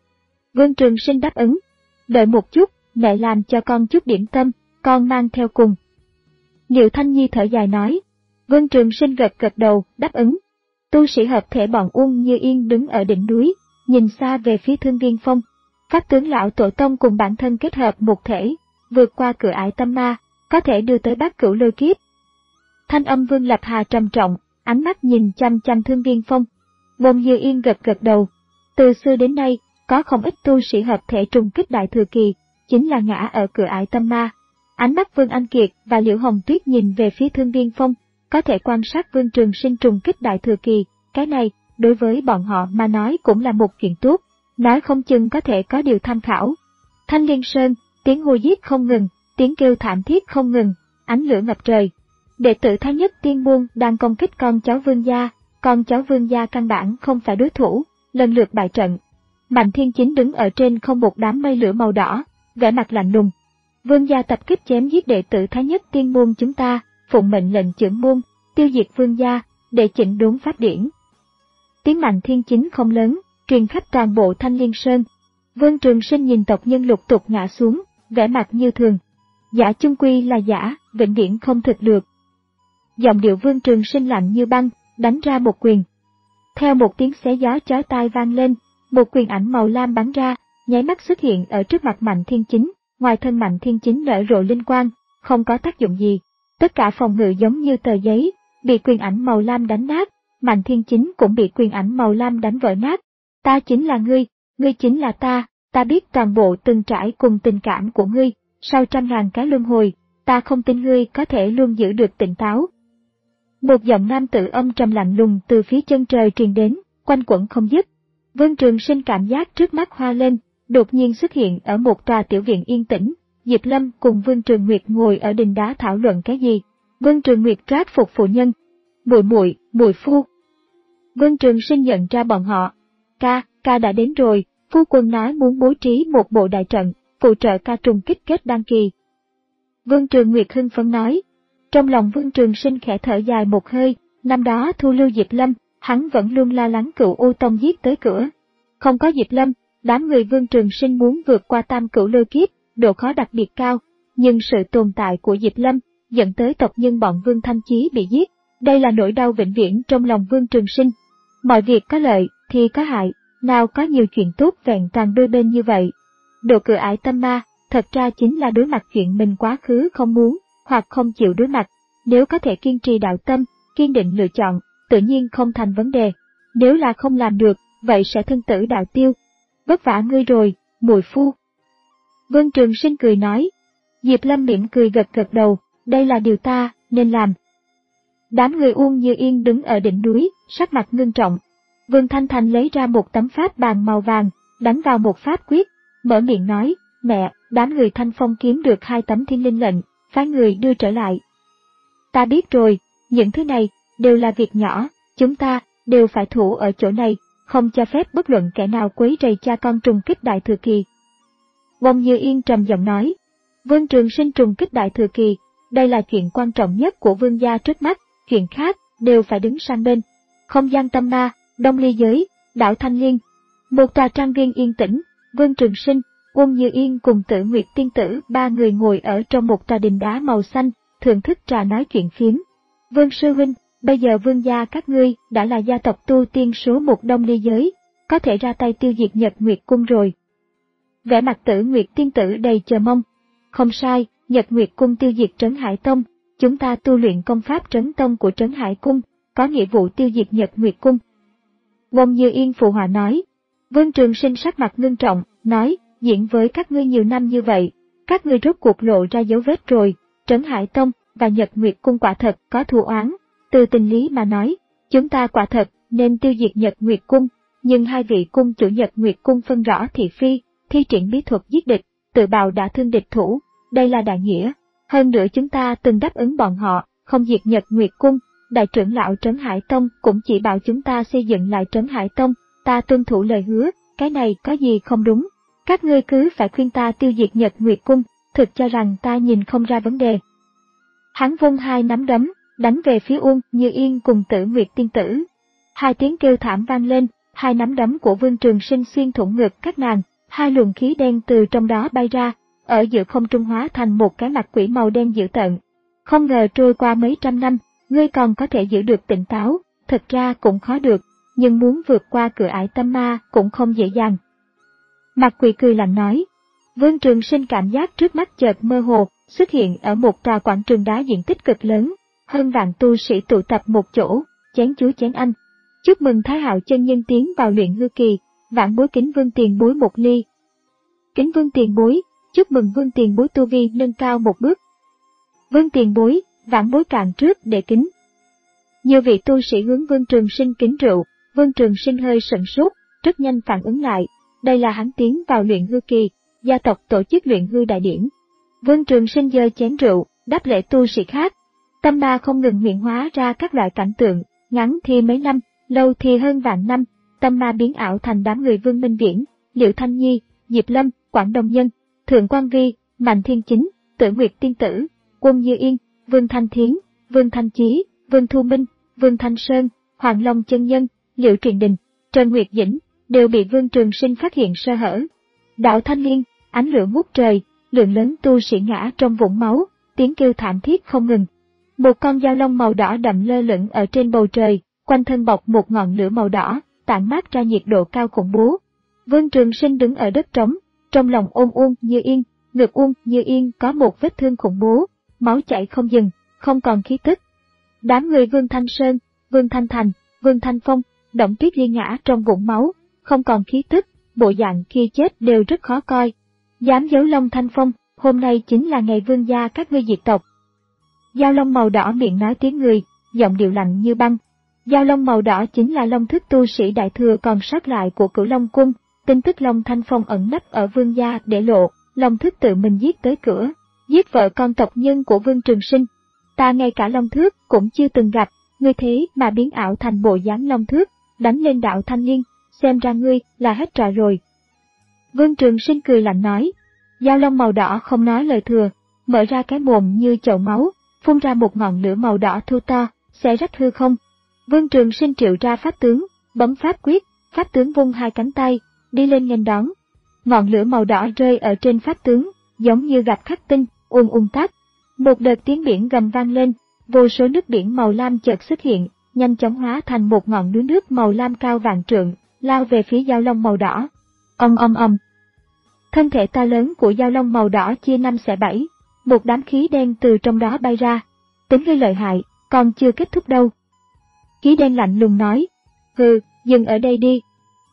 Vương Trường Sinh đáp ứng, đợi một chút, mẹ làm cho con chút điểm tâm, con mang theo cùng. Liệu Thanh Nhi thở dài nói, Vương Trường Sinh gật gật đầu, đáp ứng. Tu sĩ hợp thể bọn Uông Như Yên đứng ở đỉnh núi, nhìn xa về phía Thương Viên Phong. Pháp tướng lão tổ tông cùng bản thân kết hợp một thể, vượt qua cửa ải tâm ma, có thể đưa tới bát cửu lôi kiếp. Thanh âm Vương Lập Hà trầm trọng, ánh mắt nhìn chăm chăm Thương Viên Phong. Uông Như Yên gật gật đầu. Từ xưa đến nay, có không ít tu sĩ hợp thể trùng kích đại thừa kỳ, chính là ngã ở cửa ải tâm ma. Ánh mắt Vương Anh Kiệt và Liễu Hồng Tuyết nhìn về phía Thương Viên Phong, có thể quan sát Vương Trường Sinh trùng kích đại thừa kỳ, cái này, đối với bọn họ mà nói cũng là một chuyện tốt, nói không chừng có thể có điều tham khảo. Thanh Liên Sơn, tiếng hô giết không ngừng, tiếng kêu thảm thiết không ngừng, ánh lửa ngập trời. Đệ tử Thái Nhất Tiên Môn đang công kích con cháu Vương gia, con cháu Vương gia căn bản không phải đối thủ, lần lượt bại trận. Mạnh Thiên Chính đứng ở trên không một đám mây lửa màu đỏ, vẻ mặt lạnh lùng. Vương gia tập kích chém giết đệ tử Thái Nhất Tiên Môn chúng ta, phụng mệnh lệnh trưởng môn, tiêu diệt Vương gia, để chỉnh đốn pháp điển. Tiếng Mạnh Thiên Chính không lớn, truyền khắp toàn bộ Thanh Liên Sơn. Vương Trường Sinh nhìn tộc nhân lục tục ngã xuống, vẻ mặt như thường. Giả chung quy là giả, vĩnh viễn không thực được. Giọng điệu Vương Trường Sinh lạnh như băng, đánh ra một quyền. Theo một tiếng xé gió chói tai vang lên, một quyền ảnh màu lam bắn ra, nháy mắt xuất hiện ở trước mặt Mạnh Thiên Chính, ngoài thân Mạnh Thiên Chính nở rộ linh quang, không có tác dụng gì. Tất cả phòng ngự giống như tờ giấy, bị quyền ảnh màu lam đánh nát, Mạnh Thiên Chính cũng bị quyền ảnh màu lam đánh vỡ nát. Ta chính là ngươi, ngươi chính là ta, ta biết toàn bộ từng trải cùng tình cảm của ngươi, sau trăm ngàn cái luân hồi, ta không tin ngươi có thể luôn giữ được tỉnh táo. Một giọng nam tử âm trầm lạnh lùng từ phía chân trời truyền đến, quanh quẩn không dứt. Vương Trường Sinh cảm giác trước mắt hoa lên, đột nhiên xuất hiện ở một tòa tiểu viện yên tĩnh. Diệp Lâm cùng Vương Trường Nguyệt ngồi ở đình đá thảo luận cái gì. Vương Trường Nguyệt trát phục phụ nhân. Muội muội, muội phu. Vương Trường Sinh nhận ra bọn họ. Ca, ca đã đến rồi, phu quân nói muốn bố trí một bộ đại trận, phụ trợ ca trùng kích kết đăng kỳ. Vương Trường Nguyệt hưng phấn nói. Trong lòng Vương Trường Sinh khẽ thở dài một hơi, năm đó thu lưu Diệp Lâm, hắn vẫn luôn lo lắng cựu U Tông giết tới cửa. Không có Diệp Lâm, đám người Vương Trường Sinh muốn vượt qua tam cửu lôi kiếp, độ khó đặc biệt cao, nhưng sự tồn tại của Diệp Lâm dẫn tới tộc nhân bọn Vương Thanh Chí bị giết, đây là nỗi đau vĩnh viễn trong lòng Vương Trường Sinh. Mọi việc có lợi thì có hại, nào có nhiều chuyện tốt vẹn toàn đôi bên như vậy. Độ cửa ải tâm ma, thật ra chính là đối mặt chuyện mình quá khứ không muốn, hoặc không chịu đối mặt. Nếu có thể kiên trì đạo tâm, kiên định lựa chọn, tự nhiên không thành vấn đề. Nếu là không làm được, vậy sẽ thân tử đạo tiêu. Vất vả ngươi rồi, muội phu. Vương Trường Sinh cười nói. Diệp Lâm mỉm cười gật gật đầu, đây là điều ta nên làm. Đám người Uông Như Yên đứng ở đỉnh núi, sắc mặt ngưng trọng. Vương Thanh Thành lấy ra một tấm pháp bàn màu vàng, đánh vào một pháp quyết, mở miệng nói, mẹ, đám người Thanh Phong kiếm được hai tấm thiên linh lệnh, phái người đưa trở lại. Ta biết rồi, những thứ này đều là việc nhỏ, chúng ta đều phải thủ ở chỗ này, không cho phép bất luận kẻ nào quấy rầy cha con trùng kích đại thừa kỳ. Uông Như Yên trầm giọng nói, Vương Trường Sinh trùng kích đại thừa kỳ, đây là chuyện quan trọng nhất của Vương gia trước mắt, chuyện khác đều phải đứng sang bên. Không gian tâm ma, Đông Ly Giới, đảo Thanh Liên, một tòa trang viên yên tĩnh, Vương Trường Sinh, Uông Như Yên cùng Tử Nguyệt tiên tử ba người ngồi ở trong một tòa đình đá màu xanh, thưởng thức trà nói chuyện phiếm. Vương sư huynh, bây giờ Vương gia các ngươi đã là gia tộc tu tiên số một Đông Ly Giới, có thể ra tay tiêu diệt Nhật Nguyệt Cung rồi. Vẻ mặt Tử Nguyệt tiên tử đầy chờ mong. Không sai, Nhật Nguyệt Cung tiêu diệt Trấn Hải Tông, chúng ta tu luyện công pháp Trấn Tông của Trấn Hải Cung, có nghĩa vụ tiêu diệt Nhật Nguyệt Cung. Uông Như Yên phụ họa nói. Vương Trường Sinh sắc mặt ngưng trọng, nói, diễn với các ngươi nhiều năm như vậy, các ngươi rốt cuộc lộ ra dấu vết rồi, Trấn Hải Tông và Nhật Nguyệt Cung quả thật có thù oán, từ tình lý mà nói, chúng ta quả thật nên tiêu diệt Nhật Nguyệt Cung, nhưng hai vị cung chủ Nhật Nguyệt Cung phân rõ thị phi, thi triển bí thuật giết địch, tự bào đã thương địch thủ, đây là đại nghĩa. Hơn nữa chúng ta từng đáp ứng bọn họ, không diệt Nhật Nguyệt Cung, đại trưởng lão Trấn Hải Tông cũng chỉ bảo chúng ta xây dựng lại Trấn Hải Tông, ta tuân thủ lời hứa, cái này có gì không đúng. Các ngươi cứ phải khuyên ta tiêu diệt Nhật Nguyệt Cung, thực cho rằng ta nhìn không ra vấn đề. Hắn vung hai nắm đấm, đánh về phía Uông Như Yên cùng Tử Nguyệt tiên tử. Hai tiếng kêu thảm vang lên, hai nắm đấm của Vương Trường Sinh xuyên thủng ngực các nàng, hai luồng khí đen từ trong đó bay ra, ở giữa không trung hóa thành một cái mặt quỷ màu đen dữ tợn. Không ngờ trôi qua mấy trăm năm, ngươi còn có thể giữ được tỉnh táo, thật ra cũng khó được, nhưng muốn vượt qua cửa ải tâm ma cũng không dễ dàng. Mặt quỷ cười lạnh nói. Vương Trường Sinh cảm giác trước mắt chợt mơ hồ, xuất hiện ở một tòa quảng trường đá diện tích cực lớn, hơn vạn tu sĩ tụ tập một chỗ, chén chúa chén anh. Chúc mừng Thái Hạo chân nhân tiến vào luyện hư kỳ, vạn bối kính Vương tiền bối một ly. Kính Vương tiền bối, chúc mừng Vương tiền bối tu vi nâng cao một bước. Vương tiền bối, vạn bối cạn trước để kính. Nhiều vị tu sĩ hướng Vương Trường Sinh kính rượu, Vương Trường Sinh hơi sững sốt, rất nhanh phản ứng lại, đây là hắn tiến vào luyện hư kỳ, gia tộc tổ chức luyện hư đại điển. Vương Trường Sinh giơ chén rượu, đáp lễ tu sĩ khác. Tâm ma không ngừng hiện hóa ra các loại cảnh tượng, ngắn thì mấy năm, lâu thì hơn vạn năm, tâm ma biến ảo thành đám người Vương Minh Viễn, Liệu Thanh Nhi, Diệp Lâm, Quảng Đông Nhân, Thượng Quan Vi, Mạnh Thiên Chính, Tử Nguyệt tiên tử, Quân Như Yên, Vương Thanh Thiến, Vương Thanh Chí, Vương Thu Minh, Vương Thanh Sơn, Hoàng Long chân nhân, Liệu Truyền Đình, Trần Nguyệt Dĩnh đều bị Vương Trường Sinh phát hiện sơ hở. Đạo Thanh Liên, ánh lửa ngút trời, lượng lớn tu sĩ ngã trong vũng máu, tiếng kêu thảm thiết không ngừng. Một con dao long màu đỏ đậm lơ lửng ở trên bầu trời, quanh thân bọc một ngọn lửa màu đỏ, tản mát ra nhiệt độ cao khủng bố. Vương Trường Sinh đứng ở đất trống, trong lòng ôm Uông Như Yên, ngực Uông Như Yên có một vết thương khủng bố, máu chảy không dừng, không còn khí tức. Đám người Vương Thanh Sơn, Vương Thanh Thành, Vương Thanh Phong, Động Tuyết Liên ngã trong vũng máu, không còn khí tức, bộ dạng khi chết đều rất khó coi. Dám giấu Long Thanh Phong, hôm nay chính là ngày vương gia các ngươi diệt tộc. Dao long màu đỏ miệng nói tiếng người, giọng điệu lạnh như băng. Dao long màu đỏ chính là long thức tu sĩ đại thừa còn sót lại của Cửu Long Cung, tin tức Long Thanh Phong ẩn nấp ở vương gia để lộ, long thức tự mình giết tới cửa, giết vợ con tộc nhân của Vương Trường Sinh. Ta ngay cả long thước cũng chưa từng gặp, ngươi thế mà biến ảo thành bộ dáng long thước, đánh lên đạo Thanh Liên, xem ra ngươi là hết trò rồi. Vương Trường Sinh cười lạnh nói. Dao long màu đỏ không nói lời thừa, mở ra cái mồm như chậu máu, phun ra một ngọn lửa màu đỏ thu to, xé rách hư không. Vương Trường Sinh triệu ra pháp tướng, bấm pháp quyết, pháp tướng vung hai cánh tay, đi lên nghênh đón. Ngọn lửa màu đỏ rơi ở trên pháp tướng, giống như gặp khắc tinh, ùn ùn tắt. Một đợt tiếng biển gầm vang lên, vô số nước biển màu lam chợt xuất hiện, nhanh chóng hóa thành một ngọn núi nước màu lam cao vạn trượng, lao về phía dao long màu đỏ. Ong ong ong. Thân thể to lớn của dao long màu đỏ chia năm xẻ bảy, một đám khí đen từ trong đó bay ra. Tính ngươi lợi hại, còn chưa kết thúc đâu. Khí đen lạnh lùng nói, hừ, dừng ở đây đi.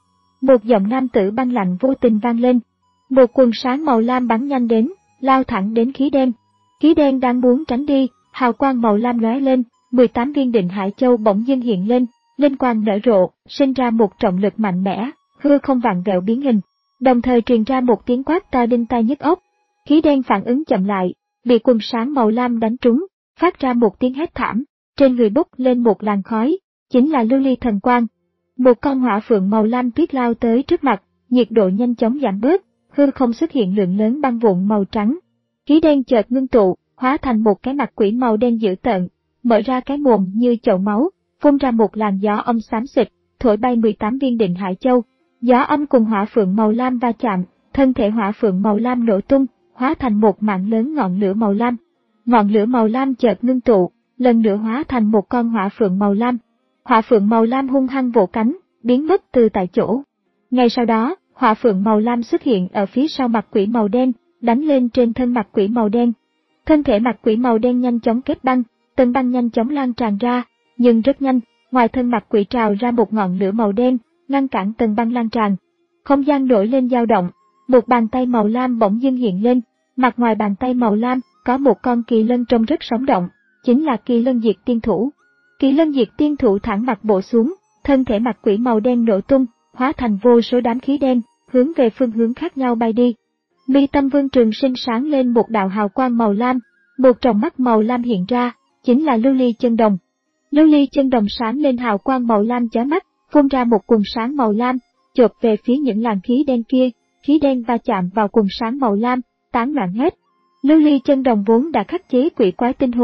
Một giọng nam tử băng lạnh vô tình vang lên. Một quần sáng màu lam bắn nhanh đến, lao thẳng đến khí đen. Khí đen đang muốn tránh đi, hào quang màu lam lóe lên, mười tám viên định hải châu bỗng dưng hiện lên, linh quang nở rộ, sinh ra một trọng lực mạnh mẽ, hư không vặn vẹo biến hình. Đồng thời truyền ra một tiếng quát to đinh tai nhức óc. Khí đen phản ứng chậm lại, bị quần sáng màu lam đánh trúng, phát ra một tiếng hét thảm, trên người bốc lên một làn khói, chính là lưu ly thần quang. Một con hỏa phượng màu lam tuyết lao tới trước mặt, nhiệt độ nhanh chóng giảm bớt, hư không xuất hiện lượng lớn băng vụn màu trắng. Khí đen chợt ngưng tụ, hóa thành một cái mặt quỷ màu đen dữ tợn, mở ra cái mồm như chậu máu, phun ra một làn gió âm xám xịt, thổi bay mười tám viên định hải châu. Gió âm cùng hỏa phượng màu lam va chạm, thân thể hỏa phượng màu lam nổ tung, hóa thành một mạng lớn ngọn lửa màu lam. Ngọn lửa màu lam chợt ngưng tụ, lần nữa hóa thành một con hỏa phượng màu lam. Hỏa phượng màu lam hung hăng vỗ cánh, biến mất từ tại chỗ. Ngay sau đó, hỏa phượng màu lam xuất hiện ở phía sau mặt quỷ màu đen, đánh lên trên thân mặt quỷ màu đen. Thân thể mặt quỷ màu đen nhanh chóng kết băng, tầng băng nhanh chóng lan tràn ra, nhưng rất nhanh, ngoài thân mặt quỷ trào ra một ngọn lửa màu đen, ngăn cản tầng băng lan tràn. Không gian nổi lên dao động, một bàn tay màu lam bỗng dưng hiện lên, mặt ngoài bàn tay màu lam có một con kỳ lân trông rất sống động, chính là kỳ lân diệt tiên thủ. Kỳ lân diệt tiên thủ thẳng mặt bổ xuống, thân thể mặt quỷ màu đen nổ tung, hóa thành vô số đám khí đen, hướng về phương hướng khác nhau bay đi. Mi tâm Vương Trường Sinh sáng lên một đạo hào quang màu lam, một tròng mắt màu lam hiện ra, chính là lưu ly chân đồng. Lưu ly chân đồng sáng lên hào quang màu lam chói mắt, phun ra một quần sáng màu lam, chộp về phía những làn khí đen kia, khí đen va chạm vào quần sáng màu lam, tán loạn hết. Lưu ly chân đồng vốn đã khắc chế quỷ quái tinh hồn,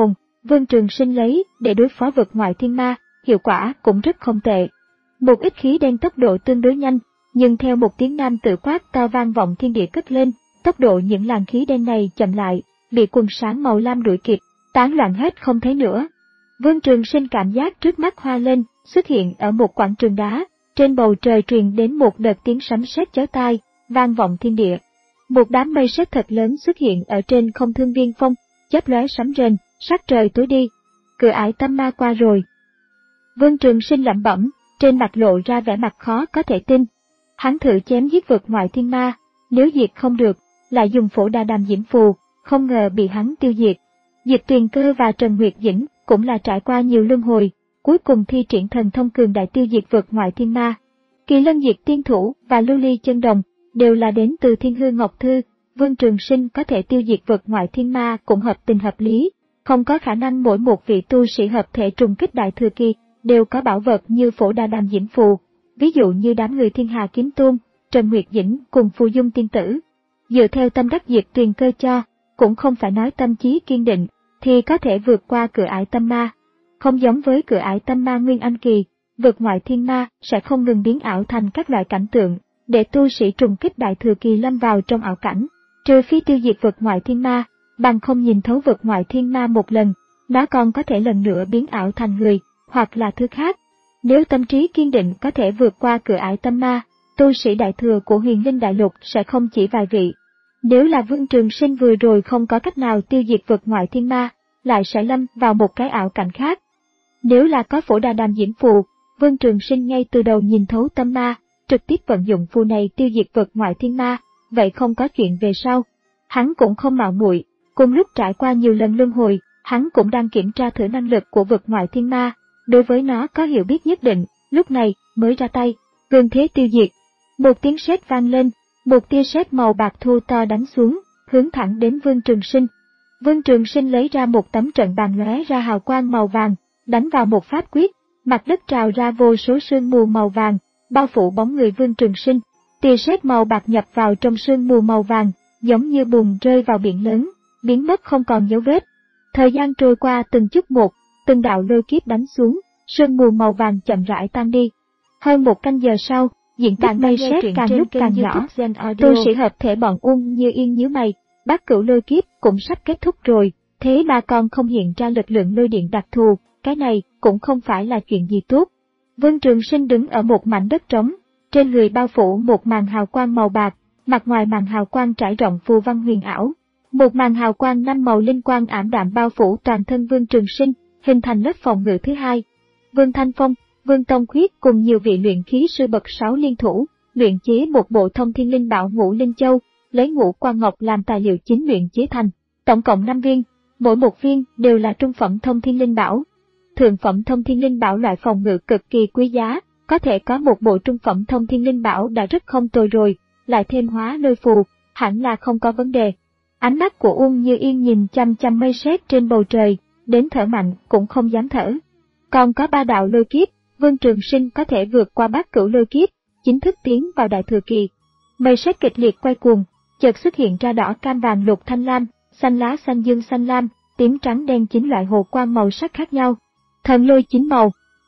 Vương Trường Sinh lấy để đối phó vực ngoại thiên ma, hiệu quả cũng rất không tệ. Một ít khí đen tốc độ tương đối nhanh, nhưng theo một tiếng nam tự quát to vang vọng thiên địa cất lên, tốc độ những làn khí đen này chậm lại, bị quần sáng màu lam đuổi kịp, tán loạn hết không thấy nữa. Vương Trường Sinh cảm giác trước mắt hoa lên, xuất hiện ở một quảng trường đá, trên bầu trời truyền đến một đợt tiếng sấm sét chói tai, vang vọng thiên địa. Một đám mây sét thật lớn xuất hiện ở trên không Thương Viên Phong, chớp lóe sấm rền, sắc trời tối đi. Cửa ải tâm ma qua rồi. Vương Trường Sinh lẩm bẩm, trên mặt lộ ra vẻ mặt khó có thể tin. Hắn thử chém giết vực ngoại thiên ma, nếu diệt không được, lại dùng phổ đà đàm diễm phù, không ngờ bị hắn tiêu diệt. Diệt Tuyền Cơ và Trần Nguyệt Dĩnh cũng là trải qua nhiều luân hồi, cuối cùng thi triển thần thông cường đại tiêu diệt vực ngoại thiên ma. Kỳ Lân Diệt Tiên Thủ và Lưu Ly Chân Đồng đều là đến từ Thiên Hư Ngọc Thư, Vương Trường Sinh có thể tiêu diệt vực ngoại thiên ma cũng hợp tình hợp lý, không có khả năng mỗi một vị tu sĩ hợp thể trùng kích đại thừa kỳ đều có bảo vật như phổ đà đàm diễm phù, ví dụ như đám người Thiên Hà Kiếm Tôn, Trần Nguyệt Dĩnh cùng Phù Dung Tiên Tử. Dựa theo tâm đắc Diệt Tuyền Cơ cho, cũng không phải nói tâm trí kiên định, thì có thể vượt qua cửa ải tâm ma. Không giống với cửa ải tâm ma Nguyên Anh Kỳ, vực ngoại thiên ma sẽ không ngừng biến ảo thành các loại cảnh tượng, để tu sĩ trùng kích đại thừa kỳ lâm vào trong ảo cảnh. Trừ phi tiêu diệt vực ngoại thiên ma, bằng không nhìn thấu vực ngoại thiên ma một lần, nó còn có thể lần nữa biến ảo thành người, hoặc là thứ khác. Nếu tâm trí kiên định có thể vượt qua cửa ải tâm ma, tu sĩ đại thừa của Huyền Linh Đại Lục sẽ không chỉ vài vị. Nếu là Vương Trường Sinh vừa rồi không có cách nào tiêu diệt vực ngoại thiên ma, lại sẽ lâm vào một cái ảo cảnh khác. Nếu là có phổ đà đàm diễm phù, Vương Trường Sinh ngay từ đầu nhìn thấu tâm ma, trực tiếp vận dụng phù này tiêu diệt vực ngoại thiên ma, vậy không có chuyện về sau. Hắn cũng không mạo muội, cùng lúc trải qua nhiều lần luân hồi, hắn cũng đang kiểm tra thử năng lực của vực ngoại thiên ma, đối với nó có hiểu biết nhất định, lúc này mới ra tay, cường thế tiêu diệt. Một tiếng sét vang lên, một tia sét màu bạc thu to đánh xuống, hướng thẳng đến Vương Trường Sinh. Vương Trường Sinh lấy ra một tấm trận bàn lóe ra hào quang màu vàng, đánh vào một pháp quyết, mặt đất trào ra vô số sương mù màu vàng, bao phủ bóng người Vương Trường Sinh. Tia sét màu bạc nhập vào trong sương mù màu vàng, giống như bùn rơi vào biển lớn, biến mất không còn dấu vết. Thời gian trôi qua từng chút một, từng đạo lôi kiếp đánh xuống, sương mù màu vàng chậm rãi tan đi. Hơn một canh giờ sau, diện tích mây sét càng lúc càng nhỏ, tu sĩ hợp thể bọn Ung Như Yên nhíu mày, bát cửu lôi kiếp cũng sắp kết thúc rồi, thế mà còn không hiện ra lực lượng lôi điện đặc thù, cái này cũng không phải là chuyện gì tốt. Vương Trường Sinh đứng ở một mảnh đất trống, trên người bao phủ một màn hào quang màu bạc, mặt ngoài màn hào quang trải rộng phù văn huyền ảo. Một màn hào quang năm màu linh quang ảm đạm bao phủ toàn thân Vương Trường Sinh, hình thành lớp phòng ngự thứ hai. Vương Thanh Phong, Vương Tông Khuyết cùng nhiều vị luyện khí sư bậc sáu liên thủ, luyện chế một bộ thông thiên linh bảo Ngũ Linh Châu, lấy ngũ quan ngọc làm tài liệu chính luyện chế thành, tổng cộng năm viên, mỗi một viên đều là trung phẩm thông thiên linh bảo. Thượng phẩm thông thiên linh bảo loại phòng ngự cực kỳ quý giá, có thể có một bộ trung phẩm thông thiên linh bảo đã rất không tồi rồi, lại thêm hóa lôi phù, hẳn là không có vấn đề. Ánh mắt của Ung Như Yên nhìn chăm chăm mây sét trên bầu trời, đến thở mạnh cũng không dám thở. Còn có ba đạo lôi kiếp, Vương Trường Sinh có thể vượt qua bát cửu lôi kiếp, chính thức tiến vào đại thừa kỳ. Mây sét kịch liệt quay cuồng, chợt xuất hiện ra đỏ cam vàng lục thanh lam, xanh lá xanh dương xanh lam, tím trắng đen chín loại hồ quang màu sắc khác nhau. Thần lôi chín màu.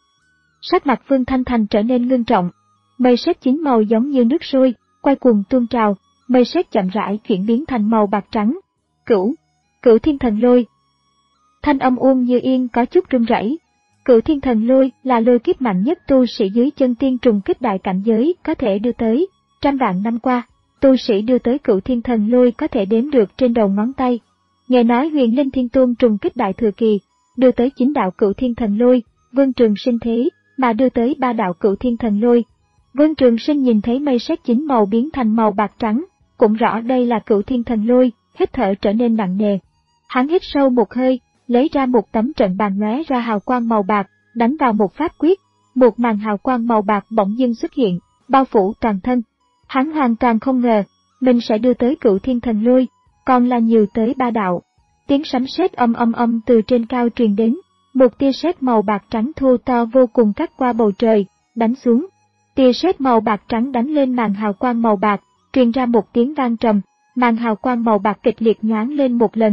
Sắc mặt Vương Thanh Thành trở nên ngưng trọng. Mây sét chín màu giống như nước sôi, quay cuồng tuôn trào, mây sét chậm rãi chuyển biến thành màu bạc trắng. Cửu, Cửu Thiên Thần Lôi. Thanh âm Ung Như Yên có chút run rẩy. Cửu Thiên Thần Lôi là lôi kiếp mạnh nhất tu sĩ dưới chân tiên trùng kích đại cảnh giới có thể đưa tới. Trăm vạn năm qua, tu sĩ đưa tới Cửu Thiên Thần Lôi có thể đếm được trên đầu ngón tay. Nghe nói Huyền Linh Thiên Tôn trùng kích đại thừa kỳ, đưa tới chín đạo Cửu Thiên Thần Lôi, Vương Trường Sinh thế mà đưa tới ba đạo Cửu Thiên Thần Lôi. Vương Trường Sinh nhìn thấy mây sét chín màu biến thành màu bạc trắng, cũng rõ đây là Cửu Thiên Thần Lôi, hít thở trở nên nặng nề. Hắn hít sâu một hơi, lấy ra một tấm trận bàn lóe ra hào quang màu bạc, đánh vào một pháp quyết, một màn hào quang màu bạc bỗng dưng xuất hiện, bao phủ toàn thân. Hắn hoàn toàn không ngờ, mình sẽ đưa tới Cửu Thiên Thần Lôi, còn là nhiều tới ba đạo. Tiếng sấm sét âm âm âm từ trên cao truyền đến, một tia sét màu bạc trắng thô to vô cùng cắt qua bầu trời, đánh xuống. Tia sét màu bạc trắng đánh lên màn hào quang màu bạc, truyền ra một tiếng vang trầm, màn hào quang màu bạc kịch liệt nhoáng lên một lần,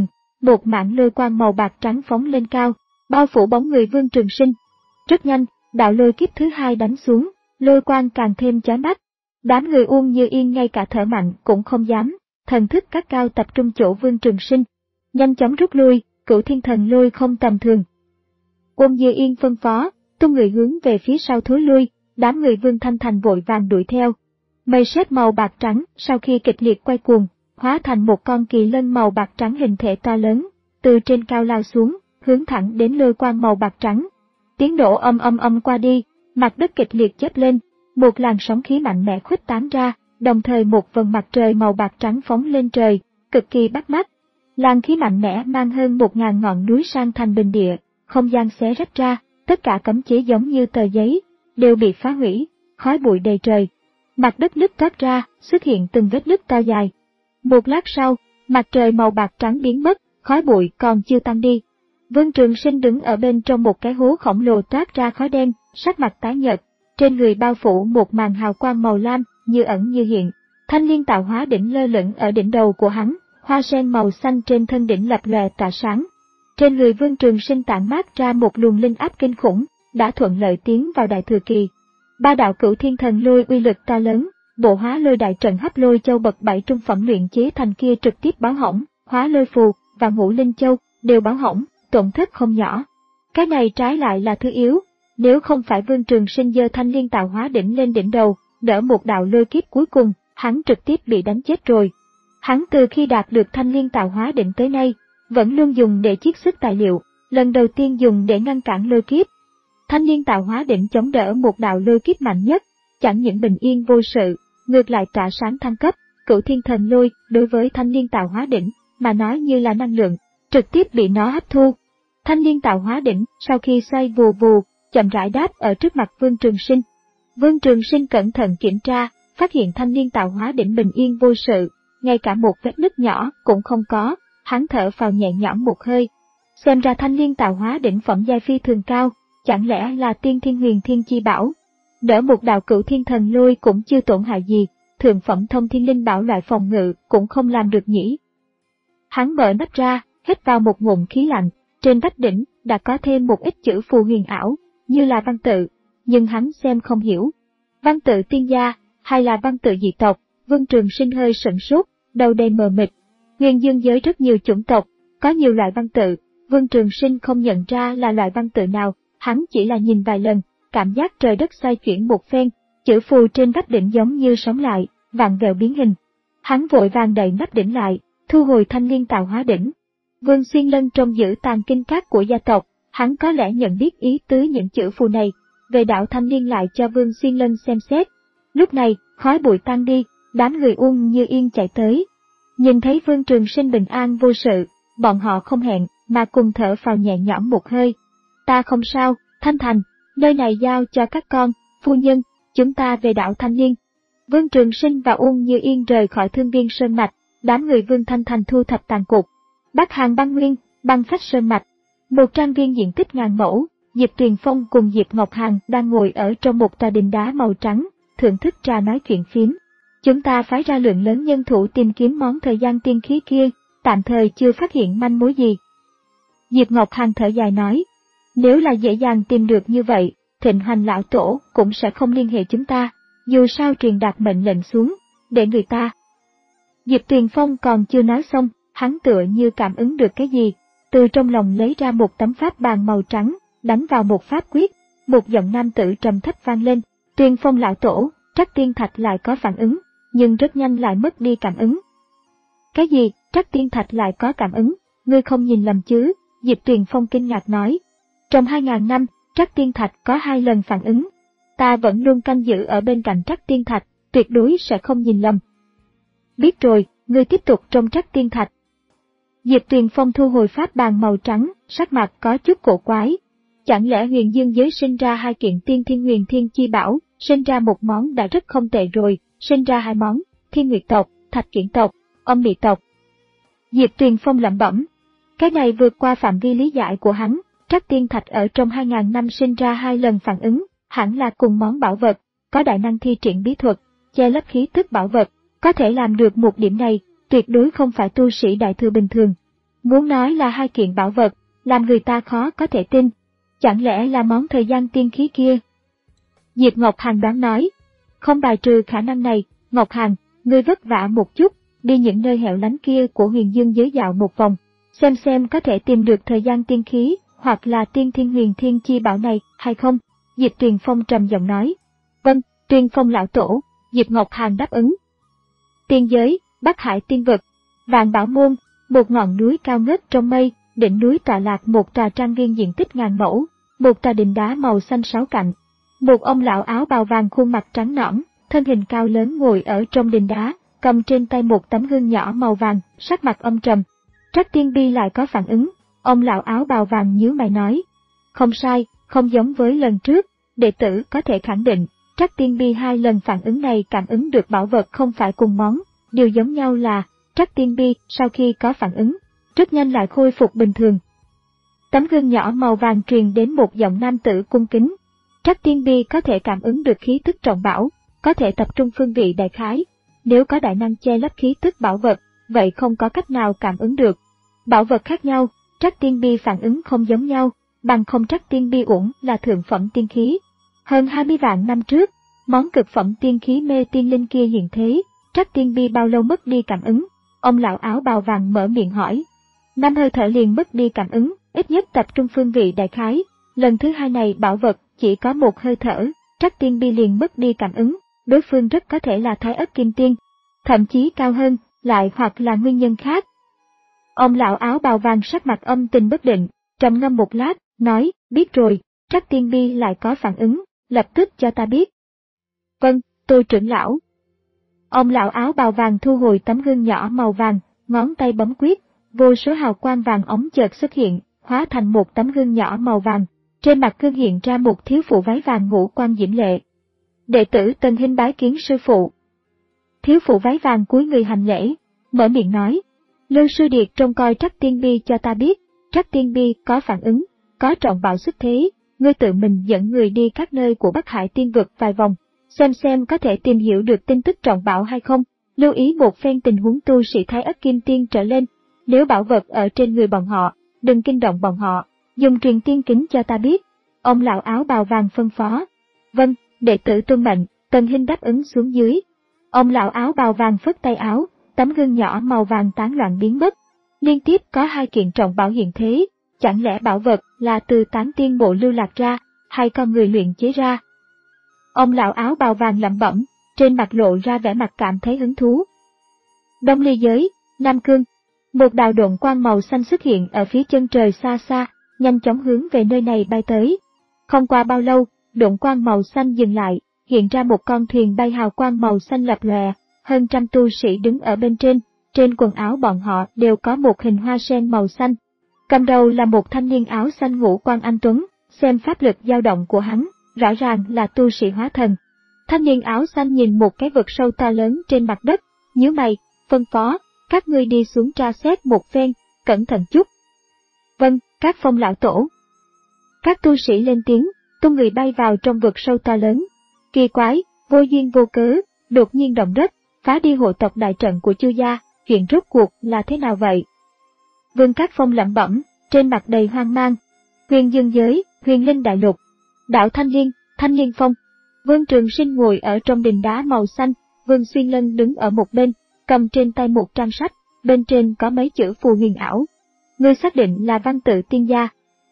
một mảng lôi quang màu bạc trắng phóng lên cao, bao phủ bóng người Vương Trường Sinh. Rất nhanh, đạo lôi kiếp thứ hai đánh xuống, lôi quang càng thêm chói mắt. Đám người Uông Như Yên ngay cả thở mạnh cũng không dám, thần thức các cao tập trung chỗ Vương Trường Sinh. Nhanh chóng rút lui, Cửu Thiên Thần Lôi không tầm thường. Uông Như Yên phân phó, tung người hướng về phía sau thối lui, đám người Vương Thanh Thành vội vàng đuổi theo. Mây sét màu bạc trắng sau khi kịch liệt quay cuồng, hóa thành một con kỳ lân màu bạc trắng hình thể to lớn, từ trên cao lao xuống, hướng thẳng đến lôi quang màu bạc trắng. Tiếng nổ âm âm âm qua đi, mặt đất kịch liệt chớp lên, một làn sóng khí mạnh mẽ khuếch tán ra, đồng thời một vầng mặt trời màu bạc trắng phóng lên trời, cực kỳ bắt mắt. Làn khí mạnh mẽ mang hơn một ngàn ngọn núi sang thành bình địa, không gian xé rách ra, tất cả cấm chế giống như tờ giấy, đều bị phá hủy, khói bụi đầy trời. Mặt đất nứt toát ra, xuất hiện từng vết nứt to dài. Một lát sau, mặt trời màu bạc trắng biến mất, khói bụi còn chưa tan đi. Vương Trường Sinh đứng ở bên trong một cái hố khổng lồ toát ra khói đen, sắc mặt tái nhợt, trên người bao phủ một màn hào quang màu lam, như ẩn như hiện. Thanh liên tạo hóa đỉnh lơ lửng ở đỉnh đầu của hắn, hoa sen màu xanh trên thân đỉnh lập lòe tỏa sáng. Trên người Vương Trường Sinh tản mát ra một luồng linh áp kinh khủng, đã thuận lợi tiến vào đại thừa kỳ. Ba đạo Cửu Thiên Thần Lôi uy lực to lớn, bộ hóa lôi đại trận hấp lôi châu bậc bảy trung phẩm luyện chế thành kia trực tiếp báo hỏng, hóa lôi phù và ngũ linh châu đều báo hỏng, tổn thất không nhỏ. Cái này trái lại là thứ yếu, nếu không phải Vương Trường Sinh giơ thanh liên tạo hóa đỉnh lên đỉnh đầu, đỡ một đạo lôi kiếp cuối cùng, hắn trực tiếp bị đánh chết rồi. Hắn từ khi đạt được thanh liên tạo hóa đỉnh tới nay, vẫn luôn dùng để chiết xuất tài liệu, lần đầu tiên dùng để ngăn cản lôi kiếp. Thanh liên tạo hóa đỉnh chống đỡ một đạo lôi kiếp mạnh nhất, chẳng những bình yên vô sự, ngược lại tỏa sáng thăng cấp. Cửu Thiên Thần Lôi đối với thanh liên tạo hóa đỉnh mà nói như là năng lượng, trực tiếp bị nó hấp thu. Thanh liên tạo hóa đỉnh sau khi xoay vù vù, chậm rãi đáp ở trước mặt Vương Trường Sinh. Vương Trường Sinh cẩn thận kiểm tra, phát hiện thanh liên tạo hóa đỉnh bình yên vô sự, ngay cả một vết nứt nhỏ cũng không có, hắn thở phào nhẹ nhõm một hơi. Xem ra thanh liên tạo hóa đỉnh phẩm giai phi thường cao, chẳng lẽ là tiên thiên huyền thiên chi bảo? Đỡ một đạo Cửu Thiên Thần Lôi cũng chưa tổn hại gì, thượng phẩm thông thiên linh bảo loại phòng ngự cũng không làm được nhỉ. Hắn mở nắp ra, hít vào một ngụm khí lạnh, trên vách đỉnh đã có thêm một ít chữ phù huyền ảo, như là văn tự, nhưng hắn xem không hiểu. Văn tự tiên gia, hay là văn tự dị tộc? Vương Trường Sinh hơi sửng sốt, đầu đầy mờ mịt. Huyền dương giới rất nhiều chủng tộc, có nhiều loại văn tự, Vương Trường Sinh không nhận ra là loại văn tự nào, hắn chỉ là nhìn vài lần, cảm giác trời đất xoay chuyển một phen, chữ phù trên vách đỉnh giống như sống lại, vặn vẹo biến hình. Hắn vội vàng đậy nắp đỉnh lại, thu hồi thanh liên tạo hóa đỉnh. Vương Xuyên Lân trông giữ tàn kinh các của gia tộc, hắn có lẽ nhận biết ý tứ những chữ phù này, về đạo thanh liên lại cho Vương Xuyên Lân xem xét. Lúc này, khói bụi tan đi, đám người Uông Như Yên chạy tới. Nhìn thấy Vương Trường Sinh bình an vô sự, bọn họ không hẹn mà cùng thở phào nhẹ nhõm một hơi. Ta không sao, Thanh Thành, nơi này giao cho các con, phu nhân, chúng ta về đạo Thanh Liên. Vương Trường Sinh và Uông Như Yên rời khỏi Thương Viên Sơn Mạch, đám người Vương Thanh Thành thu thập tàn cục. Bắc Hàng băng nguyên, băng phách Sơn Mạch, một trang viên diện tích ngàn mẫu, Diệp Tuyền Phong cùng Diệp Ngọc Hằng đang ngồi ở trong một tòa đình đá màu trắng, thưởng thức trà nói chuyện phiếm. Chúng ta phái ra lượng lớn nhân thủ tìm kiếm món thời gian tiên khí kia, tạm thời chưa phát hiện manh mối gì. Diệp Ngọc Hằng thở dài nói, nếu là dễ dàng tìm được như vậy, Thịnh Hành lão tổ cũng sẽ không liên hệ chúng ta, dù sao truyền đạt mệnh lệnh xuống, để người ta. Diệp Tuyền Phong còn chưa nói xong, hắn tựa như cảm ứng được cái gì, từ trong lòng lấy ra một tấm pháp bàn màu trắng, đánh vào một pháp quyết, một giọng nam tử trầm thấp vang lên, Tuyền Phong lão tổ, Trắc Tiên Thạch lại có phản ứng, nhưng rất nhanh lại mất đi cảm ứng. Cái gì, Trắc Tiên Thạch lại có cảm ứng, ngươi không nhìn lầm chứ? Diệp Tuyền Phong kinh ngạc nói. Trong hai ngàn năm, Trắc Tiên Thạch có hai lần phản ứng. Ta vẫn luôn canh giữ ở bên cạnh Trắc Tiên Thạch, tuyệt đối sẽ không nhìn lầm. Biết rồi, ngươi tiếp tục trong Trắc Tiên Thạch. Diệp Tuyền Phong thu hồi pháp bàn màu trắng, sắc mặt có chút cổ quái. Chẳng lẽ huyền dương giới sinh ra hai kiện tiên thiên huyền thiên chi bảo, sinh ra một món đã rất không tệ rồi, sinh ra hai món, Thiên Nguyệt tộc, Thạch Kiển tộc, Âm Mị tộc. Diệp Tuyền Phong lẩm bẩm. Cái này vượt qua phạm vi lý giải của hắn, Trắc Tiên Thạch ở trong hai ngàn năm sinh ra hai lần phản ứng, hẳn là cùng món bảo vật, có đại năng thi triển bí thuật, che lấp khí tức bảo vật, có thể làm được một điểm này, tuyệt đối không phải tu sĩ đại thừa bình thường. Muốn nói là hai kiện bảo vật, làm người ta khó có thể tin. Chẳng lẽ là món thời gian tiên khí kia? Diệp Ngọc Hàn đoán nói. Không bài trừ khả năng này, Ngọc Hàn, ngươi vất vả một chút, đi những nơi hẻo lánh kia của huyền dương giới dạo một vòng, xem xem có thể tìm được thời gian tiên khí, hoặc là tiên thiên huyền thiên chi bảo này, hay không? Diệp Tuyền Phong trầm giọng nói. Vâng, Tuyền Phong lão tổ, Diệp Ngọc Hàn đáp ứng. Tiên giới, Bắc Hải tiên vực, Vạn Bảo Môn, một ngọn núi cao ngất trong mây, đỉnh núi tọa lạc một tòa trang viên diện tích ngàn mẫu, một tòa đình đá màu xanh sáu cạnh. Một ông lão áo bào vàng khuôn mặt trắng nõn, thân hình cao lớn ngồi ở trong đình đá, cầm trên tay một tấm gương nhỏ màu vàng, sắc mặt âm trầm. Trắc Tiên Bi lại có phản ứng, ông lão áo bào vàng nhíu mày nói. Không sai, không giống với lần trước, đệ tử có thể khẳng định, Trắc Tiên Bi hai lần phản ứng này cảm ứng được bảo vật không phải cùng món, điều giống nhau là, Trắc Tiên Bi sau khi có phản ứng, rất nhanh lại khôi phục bình thường. Tấm gương nhỏ màu vàng truyền đến một giọng nam tử cung kính. Trắc Tiên Bi có thể cảm ứng được khí tức trọng bảo, có thể tập trung phương vị đại khái. Nếu có đại năng che lấp khí tức bảo vật, vậy không có cách nào cảm ứng được. Bảo vật khác nhau, Trắc Tiên Bi phản ứng không giống nhau, bằng không Trắc Tiên Bi uổng là thượng phẩm tiên khí. Hơn hai mươi vạn năm trước, món cực phẩm tiên khí mê tiên linh kia hiện thế, Trắc Tiên Bi bao lâu mất đi cảm ứng? Ông lão áo bào vàng mở miệng hỏi. Năm hơi thở liền mất đi cảm ứng, ít nhất tập trung phương vị đại khái. Lần thứ hai này bảo vật chỉ có một hơi thở, Trắc Tiên Bi liền mất đi cảm ứng, đối phương rất có thể là Thái Ất Kim Tiên, thậm chí cao hơn, lại hoặc là nguyên nhân khác. Ông lão áo bào vàng sắc mặt âm tình bất định, trầm ngâm một lát, nói, biết rồi, Trắc Tiên Bi lại có phản ứng, lập tức cho ta biết. Vâng, tôi trưởng lão. Ông lão áo bào vàng thu hồi tấm gương nhỏ màu vàng, ngón tay bấm quyết, vô số hào quang vàng ống chợt xuất hiện, hóa thành một tấm gương nhỏ màu vàng. Trên mặt gương hiện ra một thiếu phụ váy vàng ngũ quan diễm lệ. Đệ tử Tần Hinh bái kiến sư phụ. Thiếu phụ váy vàng cúi người hành lễ, mở miệng nói. Lưu sư điệt trông coi Trắc Tiên Bi cho ta biết, Trắc Tiên Bi có phản ứng, có trọng bảo xuất thế, ngươi tự mình dẫn người đi các nơi của Bắc Hải tiên vực vài vòng, xem xem có thể tìm hiểu được tin tức trọng bảo hay không, lưu ý một phen tình huống tu sĩ Thái Ất Kim Tiên trở lên, nếu bảo vật ở trên người bọn họ, đừng kinh động bọn họ, dùng truyền tiên kính cho ta biết. Ông lão áo bào vàng phân phó. Vâng, đệ tử tuân mệnh, Tần Hinh đáp ứng xuống dưới. Ông lão áo bào vàng phất tay áo, tấm gương nhỏ màu vàng tán loạn biến mất. Liên tiếp có hai kiện trọng bảo hiện thế, chẳng lẽ bảo vật là từ tán tiên bộ lưu lạc ra, hay con người luyện chế ra? Ông lão áo bào vàng lẩm bẩm, trên mặt lộ ra vẻ mặt cảm thấy hứng thú. Đông Ly giới, Nam Cương. Một đạo độn quang màu xanh xuất hiện ở phía chân trời xa xa, nhanh chóng hướng về nơi này bay tới. Không qua bao lâu, độn quang màu xanh dừng lại, hiện ra một con thuyền bay hào quang màu xanh lập lòe, hơn trăm tu sĩ đứng ở bên trên, trên quần áo bọn họ đều có một hình hoa sen màu xanh. Cầm đầu là một thanh niên áo xanh ngũ quan anh tuấn, xem pháp lực dao động của hắn, rõ ràng là tu sĩ hóa thần. Thanh niên áo xanh nhìn một cái vực sâu to lớn trên mặt đất, nhíu mày, phân phó, các ngươi đi xuống tra xét một phen, cẩn thận chút. Vâng, các phong lão tổ. Các tu sĩ lên tiếng, tung người bay vào trong vực sâu to lớn. Kỳ quái, vô duyên vô cớ, đột nhiên động đất, phá đi hộ tộc đại trận của Chu gia, chuyện rốt cuộc là thế nào vậy? Vương Các Phong lẩm bẩm, trên mặt đầy hoang mang. Huyền Dương giới, Huyền Linh đại lục, đảo Thanh Liên, Thanh Liên Phong. Vương Trường Sinh ngồi ở trong đình đá màu xanh, Vương Xuyên Lân đứng ở một bên, cầm trên tay một trang sách, bên trên có mấy chữ phù huyền ảo. Ngươi xác định là văn tự tiên gia.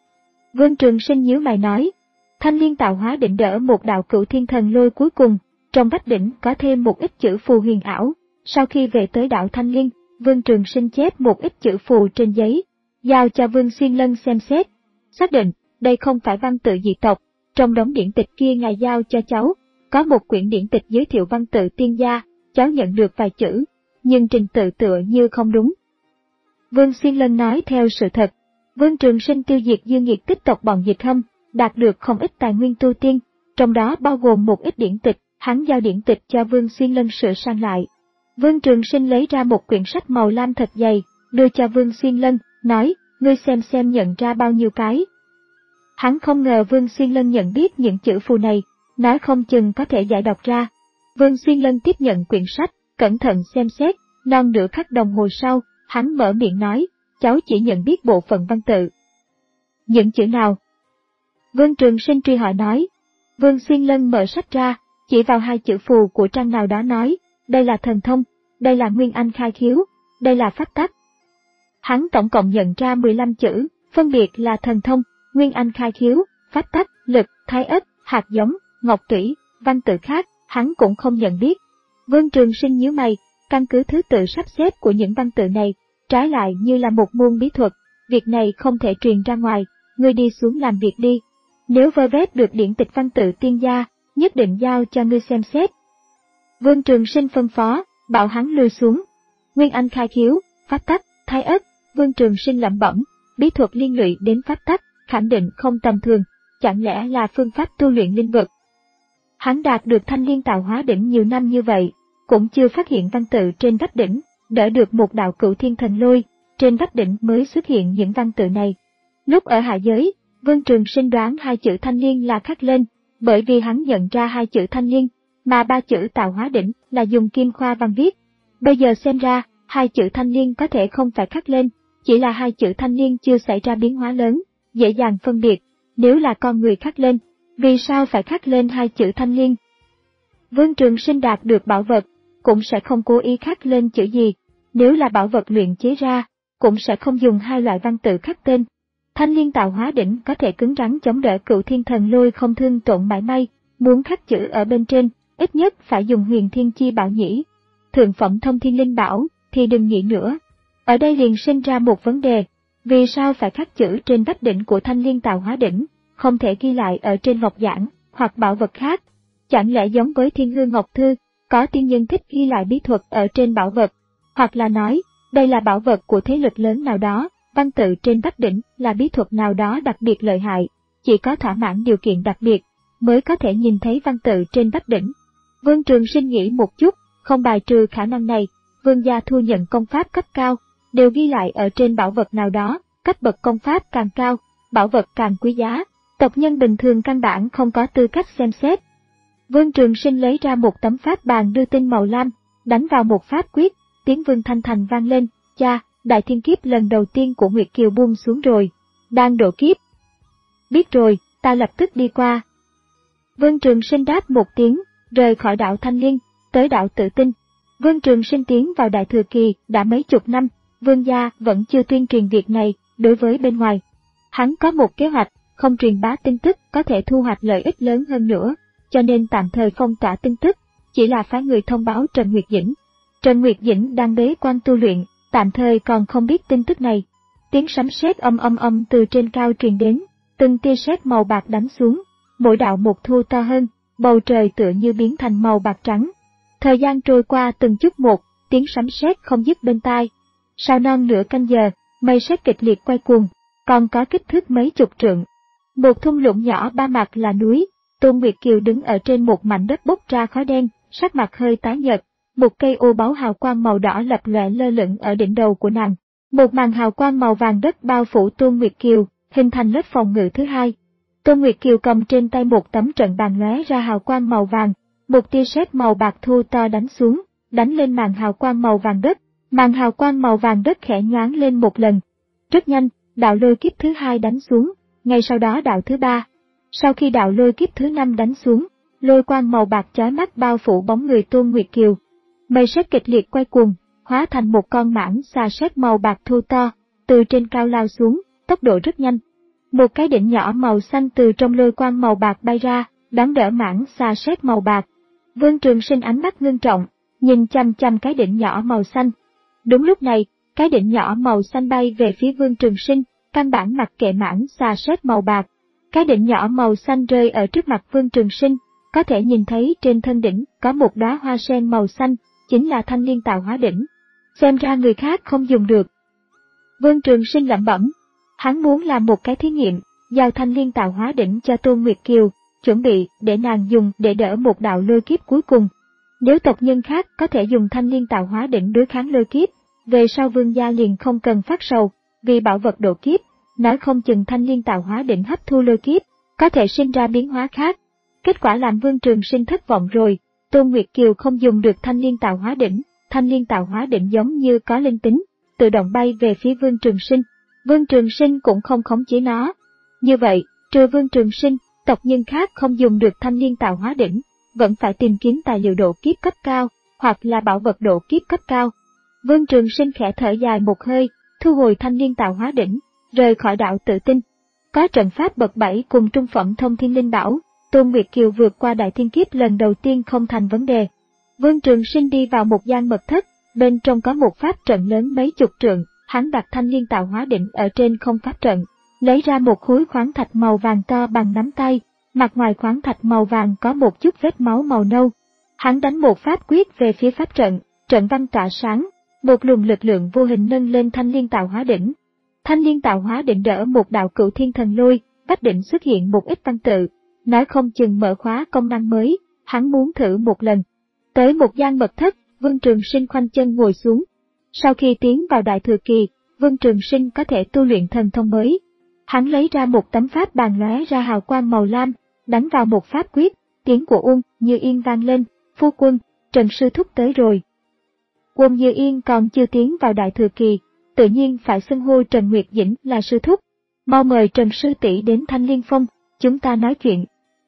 Vương Trường Sinh nhíu mày nói, Thanh Liên tạo hóa định đỡ một đạo cửu thiên thần lôi cuối cùng, trong vách đỉnh có thêm một ít chữ phù huyền ảo. Sau khi về tới đảo Thanh Liên, Vương Trường Sinh chép một ít chữ phù trên giấy, giao cho Vương Xuyên Lân xem xét. Xác định, đây không phải văn tự dị tộc, trong đống điển tịch kia ngài giao cho cháu, có một quyển điển tịch giới thiệu văn tự tiên gia, cháu nhận được vài chữ, nhưng trình tự tựa như không đúng. Vương Xuyên Lân nói theo sự thật, Vương Trường Sinh tiêu diệt dương nghiệt tích tộc bọn Dịch Hâm, đạt được không ít tài nguyên tu tiên, trong đó bao gồm một ít điển tịch, hắn giao điển tịch cho Vương Xuyên Lân sửa sang lại. Vương Trường Sinh lấy ra một quyển sách màu lam thật dày, đưa cho Vương Xuyên Lân, nói, ngươi xem xem nhận ra bao nhiêu cái. Hắn không ngờ Vương Xuyên Lân nhận biết những chữ phù này, nói không chừng có thể giải đọc ra. Vương Xuyên Lân tiếp nhận quyển sách, cẩn thận xem xét, non nửa khắc đồng hồ sau, hắn mở miệng nói, cháu chỉ nhận biết bộ phận văn tự. Những chữ nào? Vương Trường Sinh truy hỏi nói. Vương Xuyên Lân mở sách ra, chỉ vào hai chữ phù của trang nào đó nói, đây là thần thông, đây là nguyên anh khai khiếu, đây là pháp tắc. Hắn tổng cộng nhận ra mười lăm chữ, phân biệt là thần thông, nguyên anh khai khiếu, pháp tắc, lực, thái ất, hạt giống, ngọc tủy, văn tự khác, hắn cũng không nhận biết. Vương Trường Sinh nhíu mày, căn cứ thứ tự sắp xếp của những văn tự này, trái lại như là một môn bí thuật, việc này không thể truyền ra ngoài, ngươi đi xuống làm việc đi. Nếu vơ vét được điển tịch văn tự tiên gia, nhất định giao cho ngươi xem xét. Vương Trường Sinh phân phó, bảo hắn lui xuống. Nguyên anh khai khiếu, pháp tắc, thái ất, Vương Trường Sinh lẩm bẩm, bí thuật liên lụy đến pháp tắc, khẳng định không tầm thường, chẳng lẽ là phương pháp tu luyện linh vật. Hắn đạt được thanh liên tạo hóa đỉnh nhiều năm như vậy, cũng chưa phát hiện văn tự trên vách đỉnh, đỡ được một đạo cửu thiên thần lôi, trên vách đỉnh mới xuất hiện những văn tự này. Lúc ở hạ giới, Vương Trường Sinh đoán hai chữ thanh liên là khắc lên, bởi vì hắn nhận ra hai chữ thanh liên, mà ba chữ tạo hóa đỉnh là dùng kim khoa văn viết. Bây giờ xem ra, hai chữ thanh liên có thể không phải khắc lên, chỉ là hai chữ thanh liên chưa xảy ra biến hóa lớn, dễ dàng phân biệt. Nếu là con người khắc lên, vì sao phải khắc lên hai chữ thanh liên? Vương Trường Sinh đạt được bảo vật, cũng sẽ không cố ý khắc lên chữ gì. Nếu là bảo vật luyện chế ra, cũng sẽ không dùng hai loại văn tự khắc tên. Thanh liên tạo hóa đỉnh có thể cứng rắn chống đỡ cửu thiên thần lôi không thương tổn mảy may, muốn khắc chữ ở bên trên, ít nhất phải dùng huyền thiên chi bảo nhĩ. Thượng phẩm thông thiên linh bảo, thì đừng nghĩ nữa. Ở đây liền sinh ra một vấn đề, vì sao phải khắc chữ trên vách đỉnh của thanh liên tạo hóa đỉnh, không thể ghi lại ở trên ngọc giản, hoặc bảo vật khác? Chẳng lẽ giống với Thiên Hương Ngọc Thư, có tiên nhân thích ghi lại bí thuật ở trên bảo vật, hoặc là nói, đây là bảo vật của thế lực lớn nào đó, văn tự trên vách đỉnh là bí thuật nào đó đặc biệt lợi hại, chỉ có thỏa mãn điều kiện đặc biệt, mới có thể nhìn thấy văn tự trên vách đỉnh. Vương Trường Sinh nghĩ một chút, không bài trừ khả năng này, vương gia thu nhận công pháp cấp cao, đều ghi lại ở trên bảo vật nào đó, cấp bậc công pháp càng cao, bảo vật càng quý giá, tộc nhân bình thường căn bản không có tư cách xem xét. Vương Trường Sinh lấy ra một tấm pháp bàn đưa tinh màu lam, đánh vào một pháp quyết, tiếng vương thanh thành vang lên, cha, đại thiên kiếp lần đầu tiên của Nguyệt Kiều buông xuống rồi, đang độ kiếp. Biết rồi, ta lập tức đi qua. Vương Trường Sinh đáp một tiếng, rời khỏi đạo Thanh Liên, tới đạo Tự Tinh. Vương Trường Sinh tiến vào đại thừa kỳ đã mấy chục năm, vương gia vẫn chưa tuyên truyền việc này đối với bên ngoài. Hắn có một kế hoạch, không truyền bá tin tức có thể thu hoạch lợi ích lớn hơn nữa, cho nên tạm thời phong tỏa tin tức, chỉ là phái người thông báo Trần Nguyệt Dĩnh. Trần Nguyệt Dĩnh đang bế quan tu luyện, tạm thời còn không biết tin tức này. Tiếng sấm sét âm âm âm từ trên cao truyền đến, từng tia sét màu bạc đánh xuống, mỗi đạo một thu to hơn, bầu trời tựa như biến thành màu bạc trắng. Thời gian trôi qua từng chút một, tiếng sấm sét không dứt bên tai. Sau non nửa canh giờ, mây sét kịch liệt quay cuồng, còn có kích thước mấy chục trượng. Một thung lũng nhỏ ba mặt là núi, Tôn Nguyệt Kiều đứng ở trên một mảnh đất bốc ra khói đen, sắc mặt hơi tái nhợt. Một cây ô báu hào quang màu đỏ lập lòe lơ lửng ở đỉnh đầu của nàng. Một màn hào quang màu vàng đất bao phủ Tôn Nguyệt Kiều, hình thành lớp phòng ngự thứ hai. Tôn Nguyệt Kiều cầm trên tay một tấm trận bàn lóe ra hào quang màu vàng, một tia sét màu bạc thu to đánh xuống, đánh lên màn hào quang màu vàng đất. Màn hào quang màu vàng đất khẽ nhoáng lên một lần. Rất nhanh, đạo lôi kiếp thứ hai đánh xuống, ngay sau đó đạo thứ ba. Sau khi đạo lôi kiếp thứ năm đánh xuống, lôi quang màu bạc chói mắt bao phủ bóng người Tôn Nguyệt Kiều. Mây sét kịch liệt quay cuồng, hóa thành một con mãng xà sét màu bạc thu to, từ trên cao lao xuống, tốc độ rất nhanh. Một cái đỉnh nhỏ màu xanh từ trong lôi quang màu bạc bay ra, đón đỡ mãng xà sét màu bạc. Vương Trường Sinh ánh mắt ngưng trọng, nhìn chăm chăm cái đỉnh nhỏ màu xanh. Đúng lúc này, cái đỉnh nhỏ màu xanh bay về phía Vương Trường Sinh, căn bản mặc kệ mãng xà sét màu bạc. Cái đỉnh nhỏ màu xanh rơi ở trước mặt Vương Trường Sinh, có thể nhìn thấy trên thân đỉnh có một đóa hoa sen màu xanh, chính là thanh liên tạo hóa đỉnh. Xem ra người khác không dùng được. Vương Trường Sinh lẩm bẩm, hắn muốn làm một cái thí nghiệm, giao thanh liên tạo hóa đỉnh cho Tôn Nguyệt Kiều, chuẩn bị để nàng dùng để đỡ một đạo lôi kiếp cuối cùng. Nếu tộc nhân khác có thể dùng thanh liên tạo hóa đỉnh đối kháng lôi kiếp, về sau vương gia liền không cần phát sầu, vì bảo vật độ kiếp, nói không chừng thanh liên tạo hóa đỉnh hấp thu lôi kiếp, có thể sinh ra biến hóa khác. Kết quả làm Vương Trường Sinh thất vọng rồi. Tôn Nguyệt Kiều không dùng được thanh liên tạo hóa đỉnh, thanh liên tạo hóa đỉnh giống như có linh tính, tự động bay về phía Vương Trường Sinh. Vương Trường Sinh cũng không khống chế nó. Như vậy, trừ Vương Trường Sinh, tộc nhân khác không dùng được thanh liên tạo hóa đỉnh, vẫn phải tìm kiếm tài liệu độ kiếp cấp cao, hoặc là bảo vật độ kiếp cấp cao. Vương Trường Sinh khẽ thở dài một hơi, thu hồi thanh liên tạo hóa đỉnh, rời khỏi đạo Tự Tinh. Có trận pháp bậc bảy cùng trung phẩm thông thiên linh bảo, Tôn Nguyệt Kiều vượt qua đại thiên kiếp lần đầu tiên không thành vấn đề. Vương Trường Sinh đi vào một gian mật thất, bên trong có một pháp trận lớn mấy chục trượng, hắn đặt thanh liên tạo hóa đỉnh ở trên không pháp trận, lấy ra một khối khoáng thạch màu vàng to bằng nắm tay, mặt ngoài khoáng thạch màu vàng có một chút vết máu màu nâu. Hắn đánh một pháp quyết về phía pháp trận, trận văn tỏa sáng, một luồng lực lượng vô hình nâng lên thanh liên tạo hóa đỉnh. Thanh liên tạo hóa đỉnh đỡ một đạo cửu thiên thần lôi, vách đỉnh xuất hiện một ít văn tự, nói không chừng mở khóa công năng mới, hắn muốn thử một lần. Tới một gian mật thất, Vương Trường Sinh khoanh chân ngồi xuống. Sau khi tiến vào đại thừa kỳ, Vương Trường Sinh có thể tu luyện thần thông mới. Hắn lấy ra một tấm pháp bàn lóe ra hào quang màu lam, đánh vào một pháp quyết, tiếng của Uông Như Yên vang lên, phu quân, Trần Sư Thúc tới rồi. Uông Như Yên còn chưa tiến vào đại thừa kỳ, tự nhiên phải xưng hô Trần Nguyệt Dĩnh là Sư Thúc. Mau mời Trần Sư tỷ đến Thanh Liên Phong, chúng ta nói chuyện.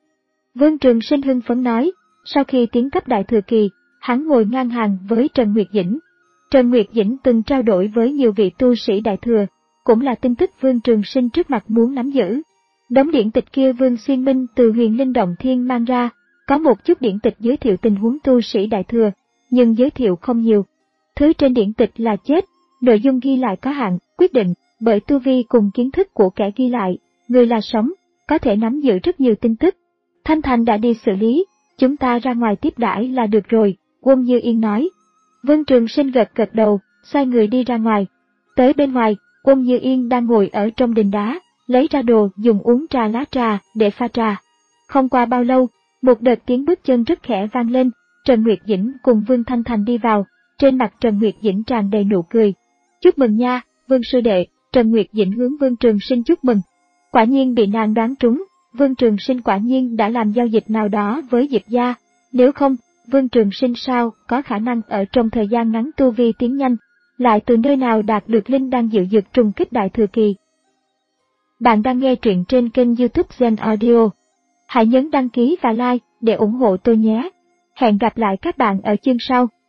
Vương Trường Sinh hưng phấn nói, sau khi tiến cấp đại thừa kỳ, hắn ngồi ngang hàng với Trần Nguyệt Dĩnh. Trần Nguyệt Dĩnh từng trao đổi với nhiều vị tu sĩ đại thừa, cũng là tin tức Vương Trường Sinh trước mặt muốn nắm giữ. Đống điển tịch kia Vương Xuyên Minh từ Huyền Linh Động Thiên mang ra, có một chút điển tịch giới thiệu tình huống tu sĩ đại thừa, nhưng giới thiệu không nhiều. Thứ trên điển tịch là chết, nội dung ghi lại có hạn, quyết định bởi tu vi cùng kiến thức của kẻ ghi lại, người là sống, có thể nắm giữ rất nhiều tin tức. Thanh Thành đã đi xử lý, chúng ta ra ngoài tiếp đãi là được rồi, Uông Như Yên nói. Vương Trường Sinh gật gật đầu, xoay người đi ra ngoài. Tới bên ngoài, Uông Như Yên đang ngồi ở trong đình đá, lấy ra đồ dùng uống trà lá trà để pha trà. Không qua bao lâu, một đợt tiếng bước chân rất khẽ vang lên, Trần Nguyệt Dĩnh cùng Vương Thanh Thành đi vào, trên mặt Trần Nguyệt Dĩnh tràn đầy nụ cười. Chúc mừng nha, Vương sư đệ, Trần Nguyệt Dĩnh hướng Vương Trường Sinh chúc mừng. Quả nhiên bị nàng đoán trúng, Vương Trường Sinh quả nhiên đã làm giao dịch nào đó với Diệp gia, nếu không, Vương Trường Sinh sao có khả năng ở trong thời gian ngắn tu vi tiến nhanh, lại từ nơi nào đạt được linh đan diệu dược trùng kích đại thừa kỳ. Bạn đang nghe truyện trên kênh YouTube Zen Audio. Hãy nhấn đăng ký và like để ủng hộ tôi nhé. Hẹn gặp lại các bạn ở chương sau.